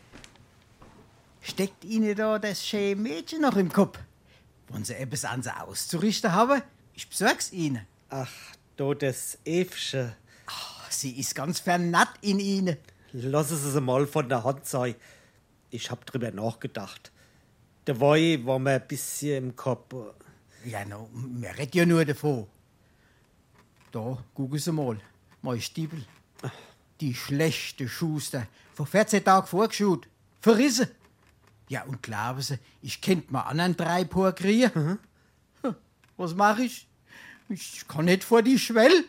Steckt Ihnen da das schöne Mädchen noch im Kopf? Wollen Sie etwas an sie auszurichten haben? Ich besorg's Ihnen. Ach, du das Evsche. Ach, sie ist ganz vernarrt in Ihnen. Lassen Sie sie mal von der Hand sein. Ich hab drüber nachgedacht. Der Woi war mir ein bisschen im Kopf. Ja, no, wir reden ja nur davon. Da, gucken Sie mal. Mein Stiefel. Die schlechte Schuster. Vor 14 Tagen vorgeschaut. Verrissen. Ja, und glauben Sie, ich könnte mal anderen 3 Paar kriegen? Was mache ich? Ich kann nicht vor die Schwelle.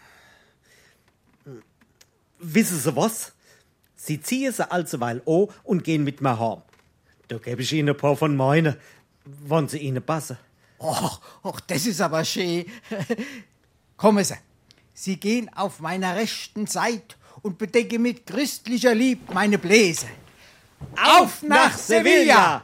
Wissen Sie was? Sie ziehen sie alsweil an und gehen mit mir heim. Da gebe ich Ihnen ein paar von meinen, wenn sie Ihnen passen. Och, das ist aber schön. Kommen Sie. Sie gehen auf meiner rechten Seite und bedecken mit christlicher Lieb meine Bläse. Auf nach Sevilla!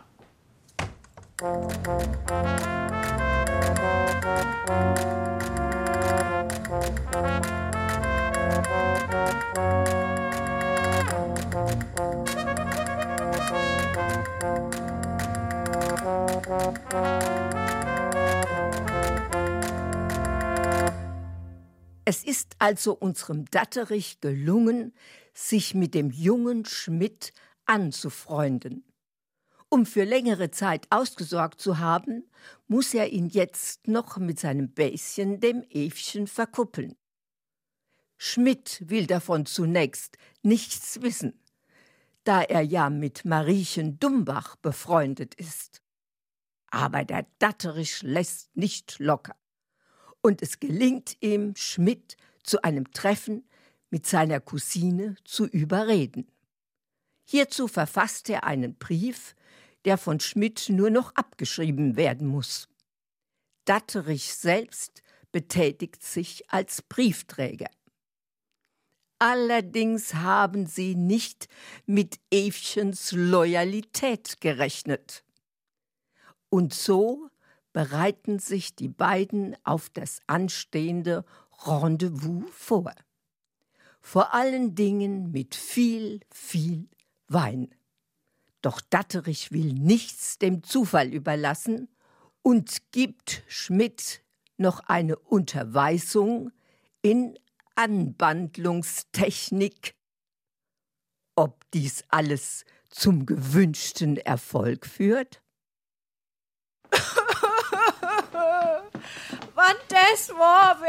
Es ist also unserem Datterich gelungen, sich mit dem jungen Schmidt anzufreunden. Um für längere Zeit ausgesorgt zu haben, muss er ihn jetzt noch mit seinem Bäschen, dem Evchen, verkuppeln. Schmidt will davon zunächst nichts wissen, da er ja mit Mariechen Dumbach befreundet ist. Aber der Datterich lässt nicht locker. Und es gelingt ihm, Schmidt zu einem Treffen mit seiner Cousine zu überreden. Hierzu verfasst er einen Brief, der von Schmidt nur noch abgeschrieben werden muss. Datterich selbst betätigt sich als Briefträger. Allerdings haben sie nicht mit Evchens Loyalität gerechnet. Und so bereiten sich die beiden auf das anstehende Rendezvous vor. Vor allen Dingen mit viel, viel Wein. Doch Datterich will nichts dem Zufall überlassen und gibt Schmidt noch eine Unterweisung in Anbandlungstechnik. Ob dies alles zum gewünschten Erfolg führt? Wann das war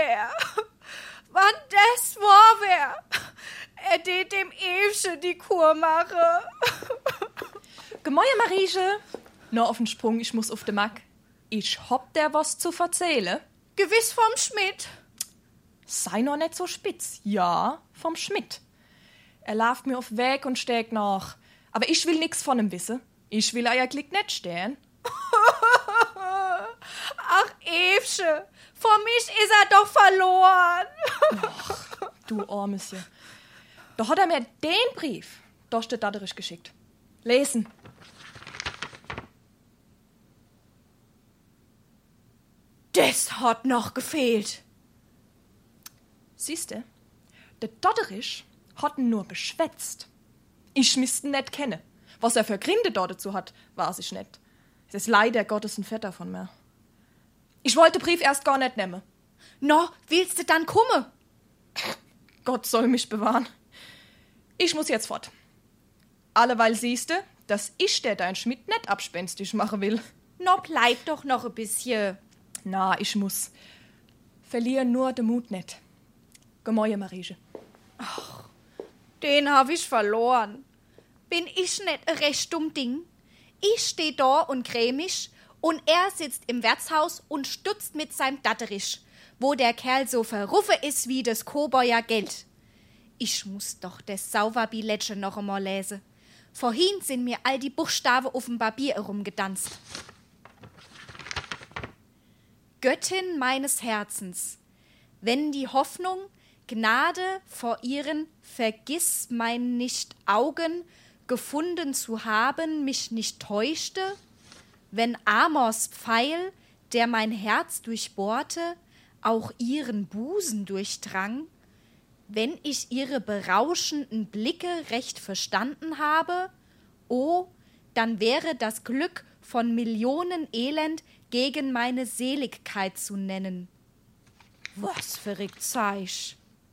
wär, er det dem Evchen die Kur mache. Gemäuer Marieche, nur auf den Sprung, ich muss auf den Mack. Ich hab der was zu verzählen. Gewiss vom Schmidt. Sei noch nicht so spitz. Ja, vom Schmidt. Er lauft mir auf Weg und steckt nach. Aber ich will nix von ihm wissen. Ich will eigentlich nicht stehen. Ach, Evchen, vor mich ist er doch verloren. Ach, du Armesje. Da hat er mir den Brief, da steht Datterich geschickt. Lesen. Das hat noch gefehlt. Siehste, der Datterich hat ihn nur beschwätzt. Ich müsste ihn nicht kennen. Was er für Gründe dort dazu hat, weiß ich nicht. Es ist leider Gottes ein Vetter von mir. Ich wollte den Brief erst gar nicht nehmen. No, willst du dann kommen? Gott soll mich bewahren. Ich muss jetzt fort. Alleweil siehste, dass ich der dein Schmidt nicht abspenstig machen will. No, bleib doch noch ein bisschen. Na, ich muss. Verliere nur den Mut nicht. Gemäuer Marieche. Ach, den hab ich verloren. Bin ich nicht ein recht dumm Ding? Ich steh da und gräm mich und er sitzt im Wirtshaus und stutzt mit seinem Datterich, wo der Kerl so verruffe ist wie das Cowboyer Geld. Ich muss doch das Sauverbillettchen noch einmal lesen. Vorhin sind mir all die Buchstaben auf dem Papier herumgedanzt. Göttin meines Herzens, wenn die Hoffnung, Gnade vor ihren vergiss mein nicht Augen gefunden zu haben, mich nicht täuschte, wenn Amors Pfeil, der mein Herz durchbohrte, auch ihren Busen durchdrang, wenn ich ihre berauschenden Blicke recht verstanden habe, oh, dann wäre das Glück von Millionen Elend gegen meine Seligkeit zu nennen. Was verrückt Zeich!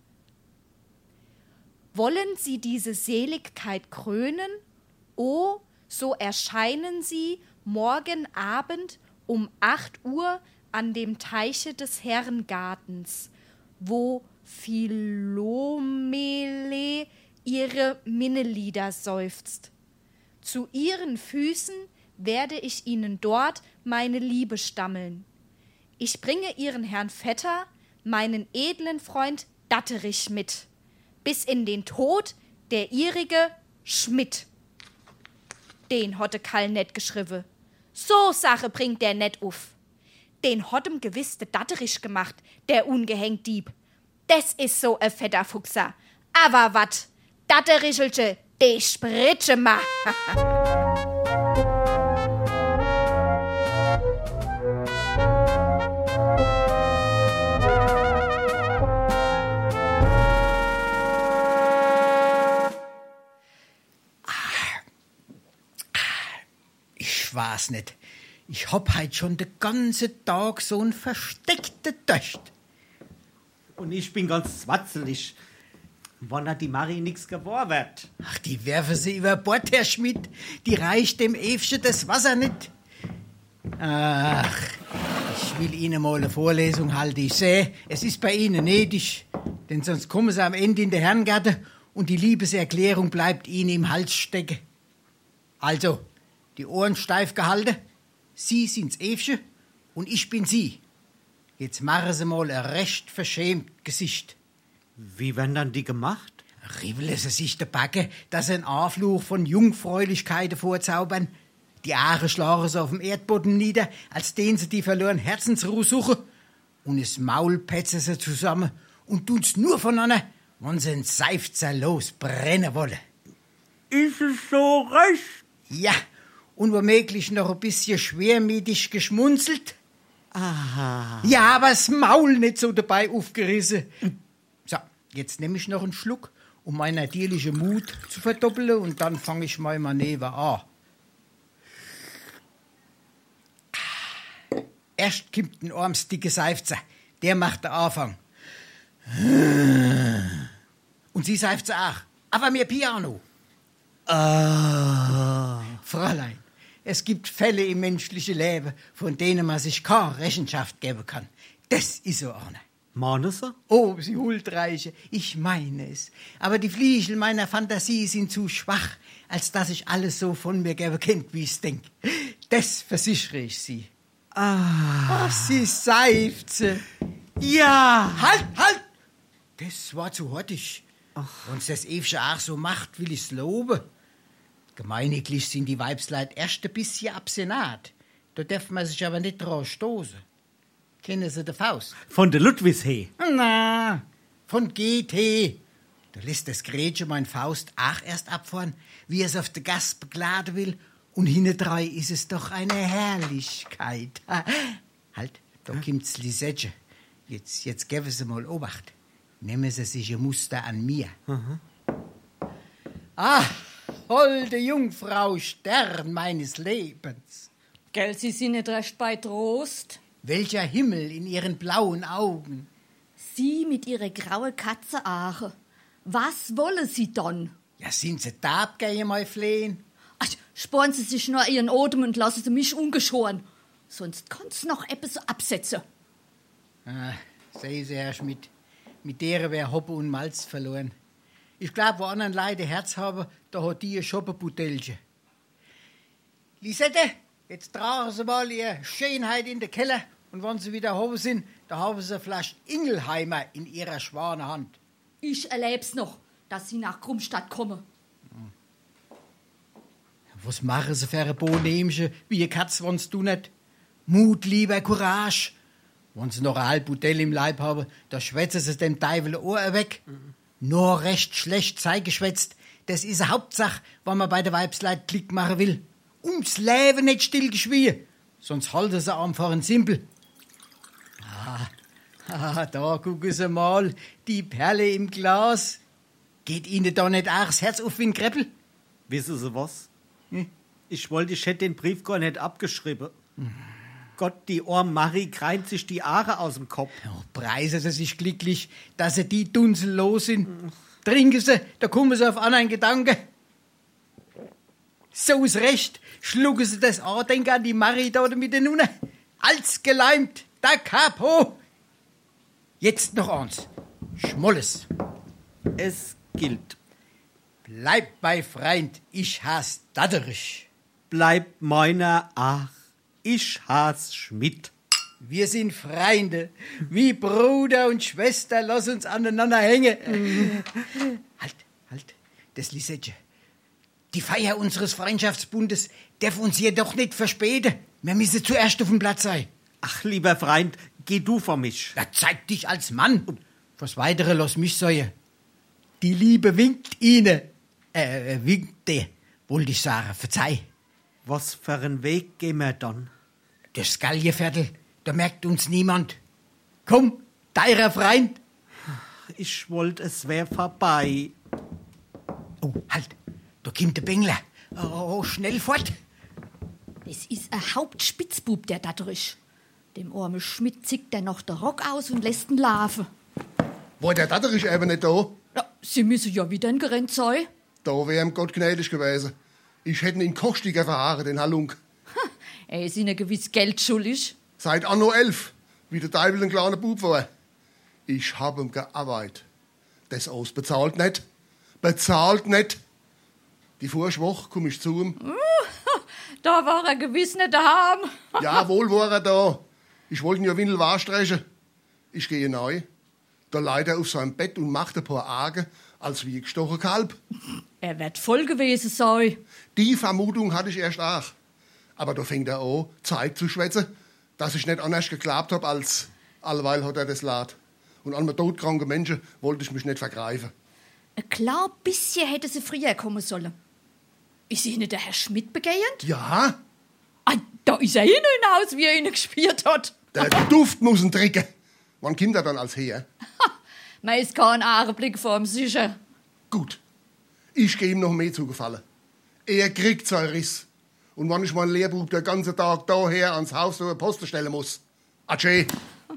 Wollen Sie diese Seligkeit krönen? Oh, so erscheinen Sie morgen Abend um 8 Uhr an dem Teiche des Herrengartens, wo Philomele ihre Minnelieder seufzt. Zu ihren Füßen werde ich Ihnen dort meine Liebe stammeln. Ich bringe Ihren Herrn Vetter, meinen edlen Freund Datterich mit. Bis in den Tod der ihrige Schmidt. Den hotte Kall net geschriven. So Sache bringt der net auf. Den hottem gewiss de Datterich gemacht, der ungehängt Dieb. Des is so a fetter Fuchser. Aber wat, Datterichelche, die spritsche ma. Ich weiß nicht. Ich hab heut schon den ganzen Tag so einen versteckten Durst. Und ich bin ganz zwatzelig. Wann hat die Marie nix geworden? Ach, die werfen sie über Bord, Herr Schmidt. Die reicht dem Evchen das Wasser nicht. Ach, ich will Ihnen mal eine Vorlesung halten. Ich sehe, es ist bei Ihnen nötig. Denn sonst kommen Sie am Ende in den Herrengarten und die Liebeserklärung bleibt Ihnen im Hals stecken. Also, die Ohren steif gehalten. Sie sind's Evchen und ich bin Sie. Jetzt machen Sie mal ein recht verschämt Gesicht. Wie werden dann die gemacht? Ribbeln Sie sich der Backe, dass Sie einen Anflug von Jungfräulichkeiten vorzaubern. Die Aare schlagen Sie auf dem Erdboden nieder, als denen Sie die verlorene Herzensruhe suchen. Und das Maul petzen Sie zusammen und tun's nur voneinander, wenn Sie einen Seifzer losbrennen wollen. Ist es so recht? Ja, und womöglich noch ein bisschen schwermütig geschmunzelt. Aha. Ja, aber das Maul nicht so dabei aufgerissen. So, jetzt nehme ich noch einen Schluck, um meinen natürlichen Mut zu verdoppeln, und dann fange ich mein Manöver an. Erst kommt ein armsdicke Seifzer. Der macht den Anfang. Und Sie seifzen auch. Aber mir Piano. Fräulein, es gibt Fälle im menschlichen Leben, von denen man sich keine Rechenschaft geben kann. Das ist so einer. Meinen Sie? Oh, Sie Huldreiche, ich meine es. Aber die Fliegel meiner Fantasie sind zu schwach, als dass ich alles so von mir geben könnte, wie ich's denk. Das versichere ich Sie. Ach, Sie seifzen. Ja. Halt! Das war zu hottig. Wenn's das Evchen auch so macht, will ich's loben. Gemeiniglich sind die Weibsleit erst ein bisschen absenat. Da darf man sich aber nicht drauf stoßen. Kennen Sie den Faust? Von der Ludwigshee. Na, von GT. Da lässt das Gretchen mein Faust auch erst abfahren, wie es auf der Gas begladen will. Und hintendrein ist es doch eine Herrlichkeit. Halt, da kommt's Lisette. Jetzt geben Sie mal Obacht. Nehmen Sie sich ein Muster an mir. Holde Jungfrau, Stern meines Lebens. Gell, Sie sind nicht recht bei Trost. Welcher Himmel in Ihren blauen Augen. Sie mit Ihrer grauen Katzeache. Was wollen Sie dann? Ja, sind Sie da abgehen, mein Flehen? Ach, sparen Sie sich nur Ihren Odem und lassen Sie mich ungeschoren. Sonst kann's noch etwas absetzen. Sehen Sie, Herr Schmidt, mit der wär Hoppe und Malz verloren. Ich glaub, wo anderen Leute Herz haben, da hat die ein Schoppenbutelchen. Lisette, jetzt tragen Sie mal Ihre Schönheit in den Keller, und wenn Sie wieder oben sind, da haben Sie eine Flasche Ingelheimer in Ihrer schwanen Hand. Ich erleb's noch, dass Sie nach Krummstadt kommen. Was machen Sie für ein Bohnämchen, wie eine Katz, wenn's du nicht? Mut, Liebe, Courage. Wenn Sie noch ein halb Bouteille im Leib haben, da schwätzen Sie dem Teufel Ohr weg. Nur recht schlecht geschwätzt. Das ist eine Hauptsache, wenn man bei der Weibsleit Klick machen will. Ums Leben nicht stillgeschwiegen. Sonst halten Sie einfach einen Simpel. Da gucken Sie mal, die Perle im Glas. Geht Ihnen da nicht auch das Herz auf wie ein Kreppel? Wissen Sie was? Ich hätte den Brief gar nicht abgeschrieben. Gott, die arme Marie kreint sich die Aare aus dem Kopf. Preisen Sie sich glücklich, dass Sie die Dunsel los sind. Trinken Sie, da kommen Sie auf anderen Gedanken. So ist recht. Schlucken Sie das Andenken an die Marie da mit den Nunnen. Als geleimt, da Capo. Jetzt noch eins. Schmolles. Es gilt. Bleib bei Freund, ich has Datterich. Bleib meiner Ach, ich has Schmidt. Wir sind Freunde, wie Bruder und Schwester, lass uns aneinander hängen. Halt, das Lisette. Die Feier unseres Freundschaftsbundes darf uns jedoch nicht verspäten. Wir müssen zuerst auf dem Platz sein. Ach, lieber Freund, geh du vor mich. Ja, zeig dich als Mann. Fürs Weitere lass mich sagen. Die Liebe winkt Ihnen. Winkte, wollte ich sagen, verzeih. Was für einen Weg gehen wir dann? Das Gallieviertel, da merkt uns niemand. Komm, deiner Freund. Ich wollte, es wär vorbei. Oh, halt, da kommt der Bengler. Oh, schnell fort. Es ist ein Hauptspitzbub, der Datterich. Dem armen Schmidt zieht er noch der Rock aus und lässt ihn laufen. War der Datterich eben nicht da? Ja, Sie müssen ja wieder in gerannt sein. Da wär ihm Gott gnädig gewesen. Ich hätte ihn kostiger verhaaren, den Halunk. Er ist Ihnen gewiss Geld schuldig. Seit Anno 11, wie der Teufel ein kleiner Bub war. Ich hab ihm gearbeitet. Das aus bezahlt nicht. Bezahlt nicht. Die Vorschwoche komm ich zu ihm. Da war er gewiss nicht daheim. Ja, wohl war er da. Ich wollte ihn ja Windel wahrstreichen. Ich gehe neu. Da lag er auf seinem Bett und macht ein paar Augen, als wie gestochen Kalb. Er wird voll gewesen sein. Die Vermutung hatte ich erst auch. Aber da fängt er an, Zeit zu schwätzen, dass ich nicht anders geglaubt hab, als allweil hat er das Lad. Und an einem todkranken Menschen wollte ich mich nicht vergreifen. Ein klar bisschen hätte sie früher kommen sollen. Ist Ihnen der Herr Schmidt begehend? Ja. Ah, da ist er hinaus, wie er ihn gespielt hat. Der Duft muss ihn trinken. Wann kommt er dann als her? Man ist kein Augenblick vorm sicher. Gut. Ich gebe ihm noch mehr zugefallen. Er kriegt seinen Riss. Und wenn ich meinen Lehrbub den ganzen Tag daher ans Haus zur Post stellen muss. Adieu.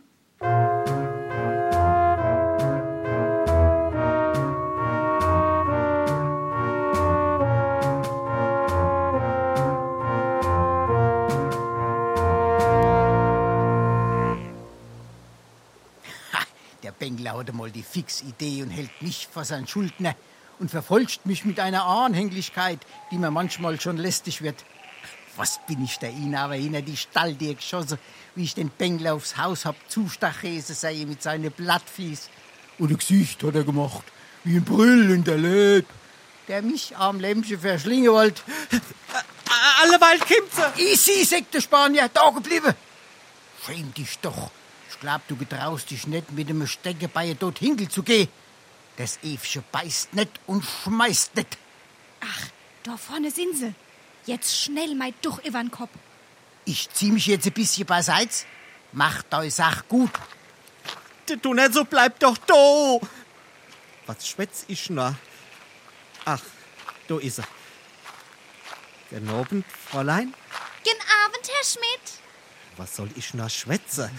Der Bengler hatte mal die Fixidee und hält mich vor seinen Schuldner und verfolgt mich mit einer Anhänglichkeit, die mir manchmal schon lästig wird. Was bin ich da ihn aber hinter die Stalltür geschossen, wie ich den Bengler aufs Haus hab zustachese sei mit seinen Blattfies. Und ein Gesicht hat er gemacht, wie ein Brüll in der Leib. Der mich arm Lämmchen verschlingen wollte. Alleweil kommt sie. Easy, sagt der Spanier, da geblieben. Schäm dich doch. Ich glaub, du getraust dich nicht, mit dem Steckebeil dort hinkel zu gehen. Das Evchen beißt nicht und schmeißt nicht. Ach, da vorne sind sie. Jetzt schnell mein Tuch über den Kopf. Ich zieh mich jetzt ein bisschen beiseite. Macht euch Sach gut. Du nicht so, bleib doch da. Was schwätz ich noch? Ach, da ist er. Guten Abend, Fräulein. Guten Abend, Herr Schmidt. Was soll ich noch schwätzen?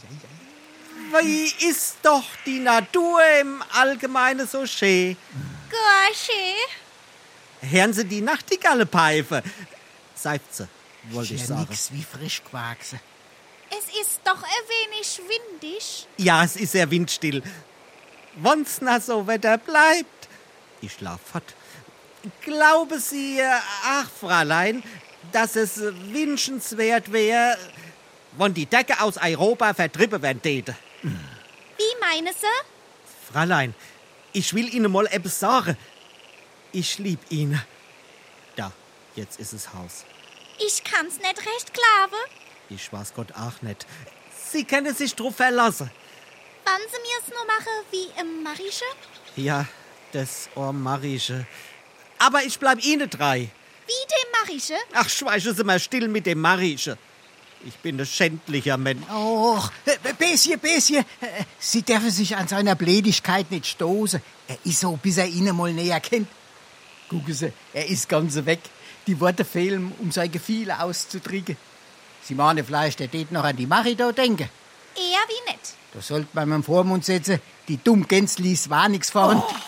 Wie ist doch die Natur im Allgemeinen so schön? Gar schön. Hören Sie die Nachtigalle pfeife? Seifze, wollte ich sagen. Nix wie frisch gewachsen. Es ist doch ein wenig windig. Ja, es ist sehr windstill. Wenn's na so Wetter bleibt. Ich schlaf fort. Glauben Sie, ach, Fräulein, dass es wünschenswert wäre, wenn die Decke aus Europa vertrieben werden täte? Wie meinen Sie? Fräulein, ich will Ihnen mal etwas sagen. Ich lieb ihn. Da, jetzt ist es Haus. Ich kann's nicht recht glauben. Ich weiß Gott auch nicht. Sie können sich drauf verlassen. Wann Sie mir's nur machen wie im Marische? Ja, das Marische. Aber ich bleib Ihnen treu. Wie dem Marische? Ach, schweigen Sie mal still mit dem Marische. Ich bin ein schändlicher Mensch. Oh, Bessie, Sie dürfen sich an seiner Blädigkeit nicht stoßen. Er ist so, bis er Ihnen mal näher kennt. Gucken Sie, er ist ganz weg. Die Worte fehlen, um sein Gefühl auszudrücken. Sie meinen vielleicht, er tät noch an die Marita denken. Eher wie nicht. Da sollte man im Vormund setzen, die dumm Gänslis war nix vorn. Oh.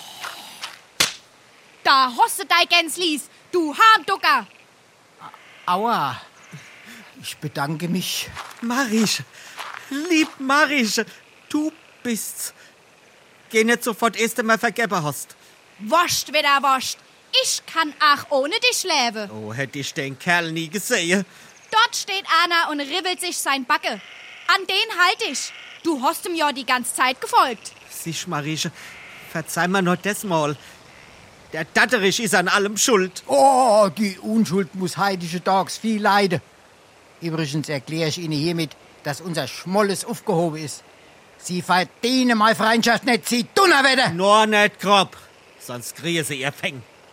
Da hoste dei Gänslis, du Harmducker. Aua, ich bedanke mich. Marische, lieb Marische, du bist's. Geh nicht sofort erst einmal vergeben hast. Wascht wieder wascht. Ich kann auch ohne dich leben. Oh, hätte ich den Kerl nie gesehen. Dort steht einer und ribbelt sich sein Backe. An den halt ich. Du hast ihm ja die ganze Zeit gefolgt. Sieh, Marische, verzeih mir noch das Mal. Der Datterich ist an allem schuld. Oh, die Unschuld muss heidige Tags viel leiden. Übrigens erkläre ich Ihnen hiermit, dass unser Schmolles aufgehoben ist. Sie verdienen meine Freundschaft nicht, Sie Donnerwetter! Nur nicht grob, sonst kriegen Sie ihr Feng.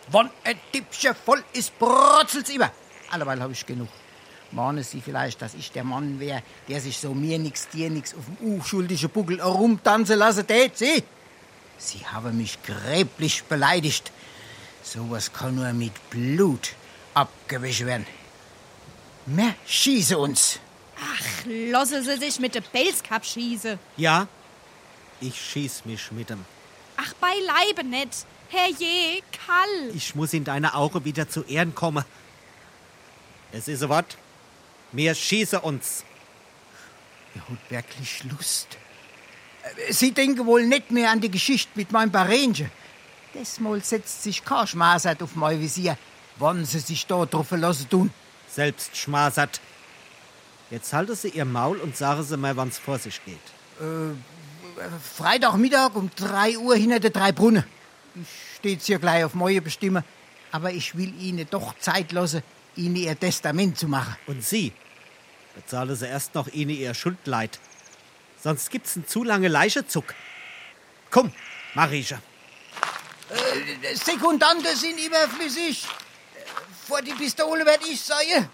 Wann ein Tippchen voll ist, brotzelt's immer. Alleweil habe ich genug. Mahnen Sie vielleicht, dass ich der Mann wäre, der sich so mir nix, dir nix auf dem unschuldigen Buckel herumtanzen lassen tät, Sie? Sie haben mich gräblich beleidigt. Sowas kann nur mit Blut abgewischt werden. Wir schießen uns. Ach, lassen Sie sich mit dem Pelzkap schießen. Ja, ich schieß mich mit dem. Ach, beileibe nicht. Herrje, kall. Ich muss in deine Augen wieder zu Ehren kommen. Es ist ein Wort. Wir schießen uns. Er hat wirklich Lust. Sie denken wohl nicht mehr an die Geschichte mit meinem Barenje. Desmal setzt sich kein Schmasert auf mein Visier, wann Sie sich da drauf verlassen tun. Selbst schmasert. Jetzt halten Sie Ihr Maul und sagen Sie mir, wann's vor sich geht. Freitagmittag um 3 Uhr hinter der 3 Brunnen. Ich steht's hier gleich auf meine Bestimmung. Aber ich will Ihnen doch Zeit lassen, Ihnen Ihr Testament zu machen. Und Sie? Bezahlen Sie erst noch Ihnen Ihr Schuldleid. Sonst gibt's einen zu lange Leichezug. Komm, Marieche. Sekundanten sind überflüssig. Vor die Pistole werd ich sein.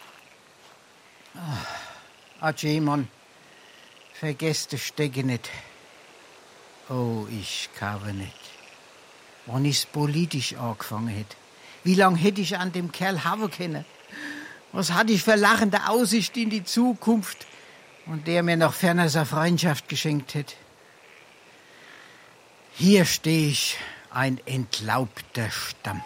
Adieu, Mann. Vergesst die Stecke nicht. Oh, ich kann nicht. Wann ich's politisch angefangen hätte. Wie lang hätte ich an dem Kerl haben können? Was hatte ich für lachende Aussicht in die Zukunft und der mir noch ferner seine Freundschaft geschenkt hätte? Hier stehe ich, ein entlaubter Stamm.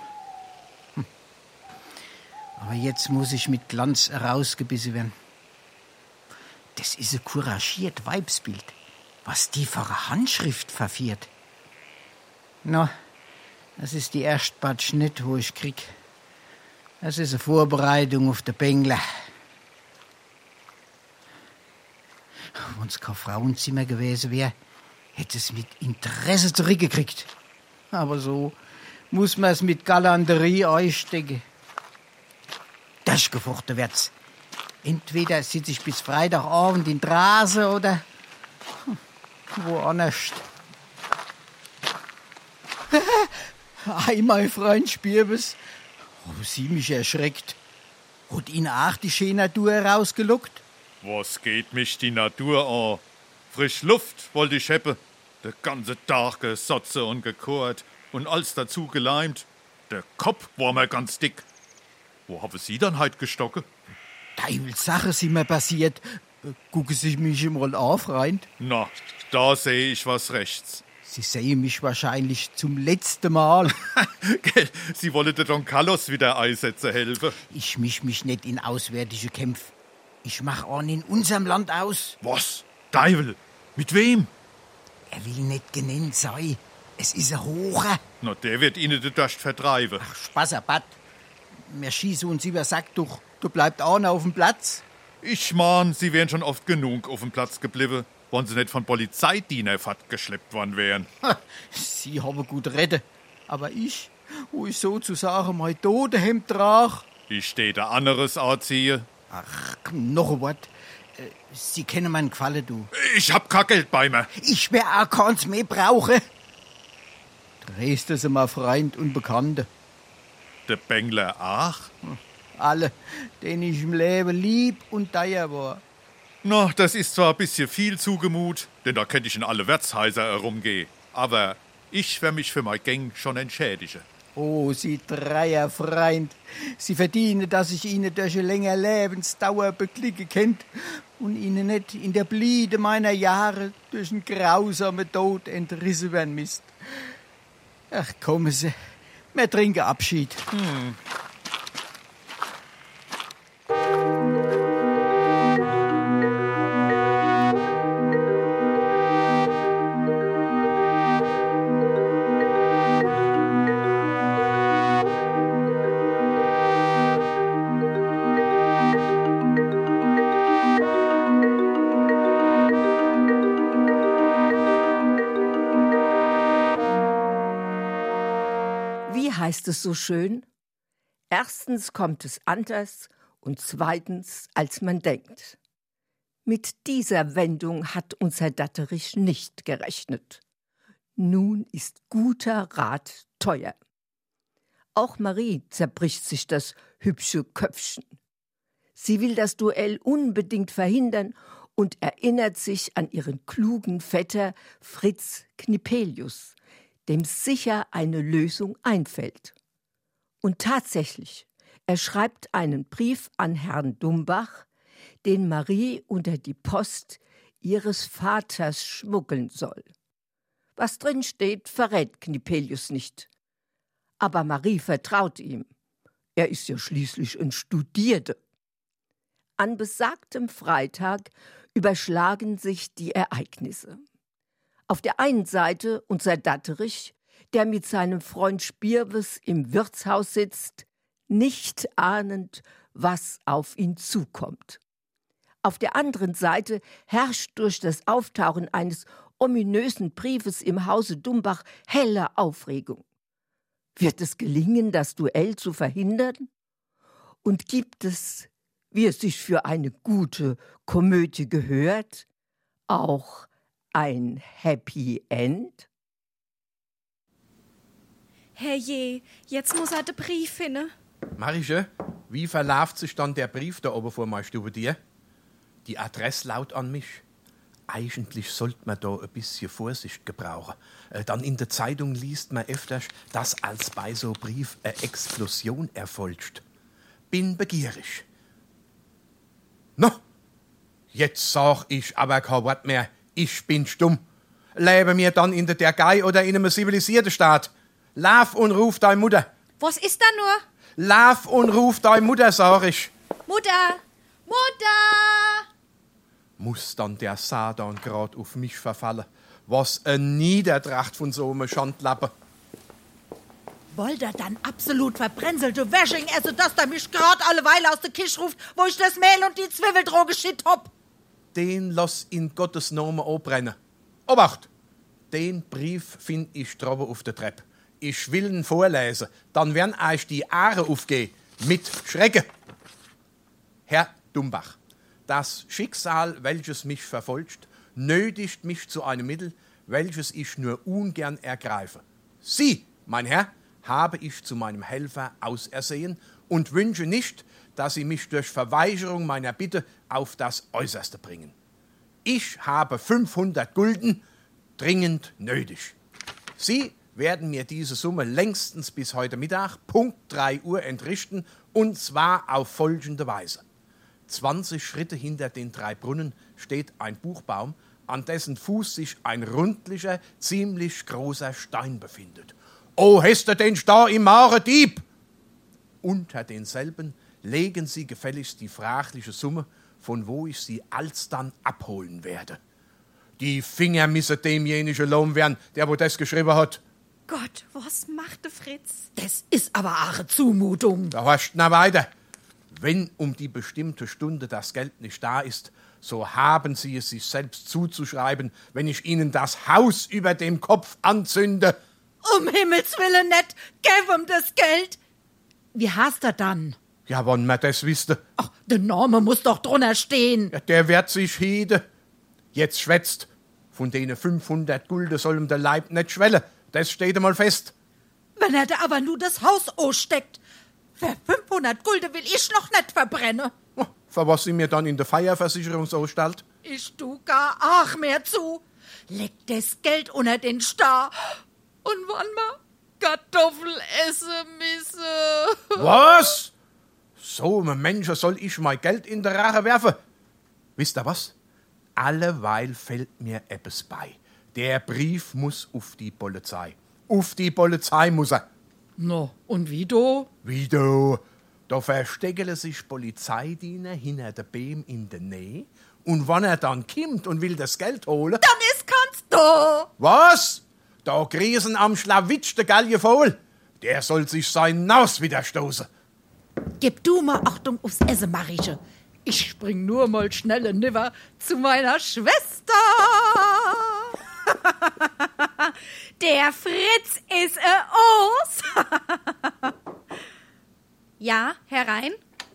Aber jetzt muss ich mit Glanz herausgebissen werden. Das ist ein couragiert Weibsbild, was die für eine Handschrift verfiert. Na, das ist die erste Batsch nicht, wo ich krieg. Das ist eine Vorbereitung auf den Bengler. Wenn es kein Frauenzimmer gewesen wäre, hätte es mit Interesse zurückgekriegt. Aber so muss man es mit Galanterie einstecken. Das gefochten wird's. Entweder sitze ich bis Freitagabend in Drase oder woanders. Ei, mein Freund Spirbes, haben Sie mich erschreckt. Hat Ihnen auch die schöne Natur rausgelockt? Was geht mich die Natur an? Frisch Luft wollte ich heppe. Der ganze Tag gesotze und gekohrt und alles dazu geleimt. Der Kopf war mir ganz dick. Wo haben Sie dann heut gestocke? Teufelssache sind mir passiert. Gucken Sie mich mal an, Freund. Na, da sehe ich was rechts. Sie sehen mich wahrscheinlich zum letzten Mal. Sie wollen der Don Carlos wieder einsetzen helfen. Ich misch mich nicht in auswärtige Kämpfe. Ich mach an in unserem Land aus. Was? Teufel? Mit wem? Er will nicht genannt sein. Es ist ein Hocher. Na, der wird Ihnen den Durst vertreiben. Ach, Spasserbat. Wir schießen uns über Sack durch. Du bleibst auch noch auf dem Platz. Ich mahn, Sie wären schon oft genug auf dem Platz geblieben, wenn Sie nicht von Polizeidiener geschleppt worden wären. Sie haben gut reden. Aber ich, wo ich sozusagen mein Todehemd trage. Ich steh da anderes anziehe. Ach, noch ein Wort. Sie kennen meinen Gefallen, du. Ich hab kein Geld bei mir. Ich wär auch keins mehr brauchen. Dresden sind mein Freund und Bekannte. Der Bengler auch? Alle, denen ich im Leben lieb und teuer war. Na, das ist zwar ein bisschen viel zugemut, denn da könnte ich in alle Wirtshäuser herumgehen. Aber ich wär mich für mein Gang schon entschädigen. Oh, Sie dreier Freund. Sie verdienen, dass ich Ihnen durch eine längere Lebensdauer beklicken könnt und Ihnen nicht in der Blüte meiner Jahre durch einen grausamen Tod entrissen werden müsst. Ach, kommen Sie, wir trinken Abschied. Heißt es so schön? Erstens kommt es anders und zweitens, als man denkt. Mit dieser Wendung hat unser Datterich nicht gerechnet. Nun ist guter Rat teuer. Auch Marie zerbricht sich das hübsche Köpfchen. Sie will das Duell unbedingt verhindern und erinnert sich an ihren klugen Vetter Fritz Knipelius, dem sicher eine Lösung einfällt. Und tatsächlich, er schreibt einen Brief an Herrn Dumbach, den Marie unter die Post ihres Vaters schmuggeln soll. Was drin steht, verrät Knipelius nicht. Aber Marie vertraut ihm. Er ist ja schließlich ein Studierter. An besagtem Freitag überschlagen sich die Ereignisse. Auf der einen Seite unser Datterich, der mit seinem Freund Spirwes im Wirtshaus sitzt, nicht ahnend, was auf ihn zukommt. Auf der anderen Seite herrscht durch das Auftauchen eines ominösen Briefes im Hause Dumbach helle Aufregung. Wird es gelingen, das Duell zu verhindern? Und gibt es, wie es sich für eine gute Komödie gehört, auch ein Happy End? Herrje, jetzt muss er den Brief finden. Marische, wie verläuft sich dann der Brief da oben vor meiner Stube dir? Die Adresse laut an mich. Eigentlich sollte man da ein bisschen Vorsicht gebrauchen. Dann in der Zeitung liest man öfters, dass als bei so Brief eine Explosion erfolgt. Bin begierig. No, jetzt sag ich aber kein Wort mehr. Ich bin stumm. Lebe mir dann in der Türkei oder in einem zivilisierten Staat. Lauf und ruf deine Mutter. Was ist da nur? Lauf und ruf deine Mutter, sag ich. Mutter! Mutter! Muss dann der Satan grad auf mich verfallen? Was ein Niedertracht von so einem Schandlappen. Wollt ihr dann absolut verbränzelte Wäsching essen, dass der mich grad alleweil aus der Kisch ruft, wo ich das Mehl und die Zwiebeldroge shit hab? Den lass in Gottes Namen anbrennen. Obacht! Den Brief find ich droben auf der Treppe. Ich will ihn vorlesen, dann werden euch die Aare aufgehen. Mit Schrecken. Herr Dumbach, das Schicksal, welches mich verfolgt, nötigt mich zu einem Mittel, welches ich nur ungern ergreife. Sie, mein Herr, habe ich zu meinem Helfer ausersehen und wünsche nicht, dass Sie mich durch Verweigerung meiner Bitte auf das Äußerste bringen. Ich habe 500 Gulden dringend nötig. Sie werden mir diese Summe längstens bis heute Mittag, Punkt 3 Uhr, entrichten, und zwar auf folgende Weise. 20 Schritte hinter den 3 Brunnen steht ein Buchbaum, an dessen Fuß sich ein rundlicher, ziemlich großer Stein befindet. »O, hast du den Star im Mare, Dieb?« Unter denselben legen Sie gefälligst die fragliche Summe, von wo ich Sie alsdann abholen werde. Die Finger müssen demjenigen Lohn werden, der wo das geschrieben hat. Gott, was macht der Fritz? Das ist aber eine Zumutung. Da hast du noch weiter. Wenn um die bestimmte Stunde das Geld nicht da ist, so haben Sie es sich selbst zuzuschreiben, wenn ich Ihnen das Haus über dem Kopf anzünde. Um Himmels Willen nicht, gib ihm das Geld. Wie hast er dann? Ja, wenn man das wüsste. Ach, der Name muss doch drunter stehen. Ja, der wird sich hiede. Jetzt schwätzt. Von denen 500 Gulden soll ihm der Leib nicht schwellen. Das steht einmal fest. Wenn er da aber nur das Haus aussteckt, für 500 Gulden will ich noch nicht verbrennen. Oh, für was Sie mir dann in der Feierversicherungsanstalt? Ich tu gar ach mehr zu. Leg das Geld unter den Star. Und wann mal Kartoffel essen müsse. Was? So einem Menschen soll ich mein Geld in der Rache werfen? Wisst ihr was? Alleweil fällt mir etwas bei. Der Brief muss auf die Polizei. Auf die Polizei muss er. No, und wie do? Wie do? Da verstecken sich Polizeidiener hinter der Beam in der Nähe. Und wenn er dann kommt und will das Geld holen... Dann ist kannst du. Was? Da griesen am Schlawitsch der Galge voll. Der soll sich sein Naus wieder stoßen. Gib du mal Achtung aufs Essen, Marische. Ich spring nur mal schnell niver zu meiner Schwester. Der Fritz ist Os. Ja, herein.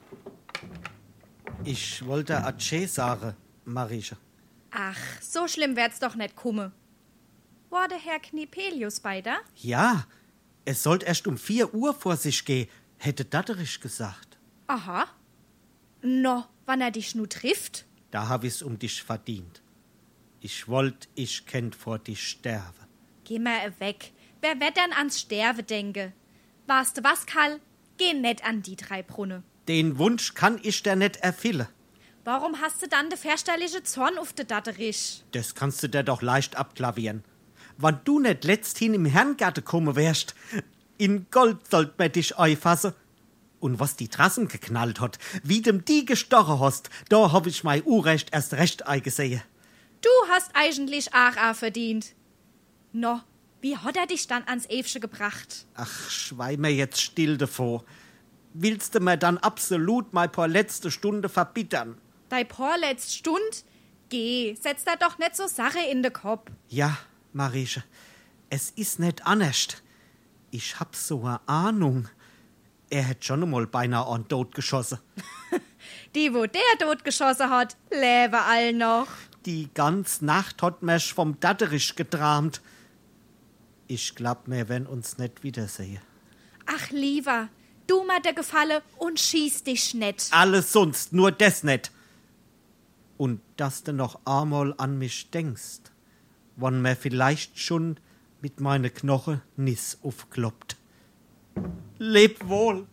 Ich wollte Atsche sagen, Marische. Ach, so schlimm wird's doch nicht kommen. War der Herr Knipelius bei da? Ja, Es sollte erst um 4 Uhr vor sich gehen, hätte Datterich gesagt. Aha. No, wann er dich nu trifft? Da hab ich's um dich verdient. Ich wollt, ich kennt vor dich sterben. Geh mal weg. Wer wird denn ans Sterben denke? Weißt du was, Karl? Geh net an die 3 Brunne. Den Wunsch kann ich dir nicht erfüllen. Warum hast du dann de verstellige Zorn auf de Datterich? Das kannst du dir doch leicht abklavieren. Wann du nicht letzthin im Herrengarten kommen wärst, in Gold sollt man dich einfassen. Und was die Trassen geknallt hat, wie dem die gestochen hast, da hab ich mein Urrecht erst recht eingesehen. Du hast eigentlich auch verdient. No, wie hat er dich dann ans Ewsche gebracht? Ach, schweig mir jetzt still davor. Willst du mir dann absolut mal paar letzte Stunde verbittern? Dei vorletzt Stund? Geh, setz da doch net so Sache in de Kopf. Ja, Marieche, es ist nicht anders. Ich hab so eine Ahnung. Er hätt schon einmal beinahe an Tod geschossen. Die, wo der Tod geschossen hat, lebe all noch. Die ganze Nacht hat mich vom Datterich getramt. Ich glaub, wir werden uns nicht wiedersehen. Ach, lieber, du mal der Gefalle und schieß dich net. Alles sonst, nur das nicht. Und dass du noch einmal an mich denkst, wann mir vielleicht schon mit meine Knochen nis aufkloppt. Leb wohl.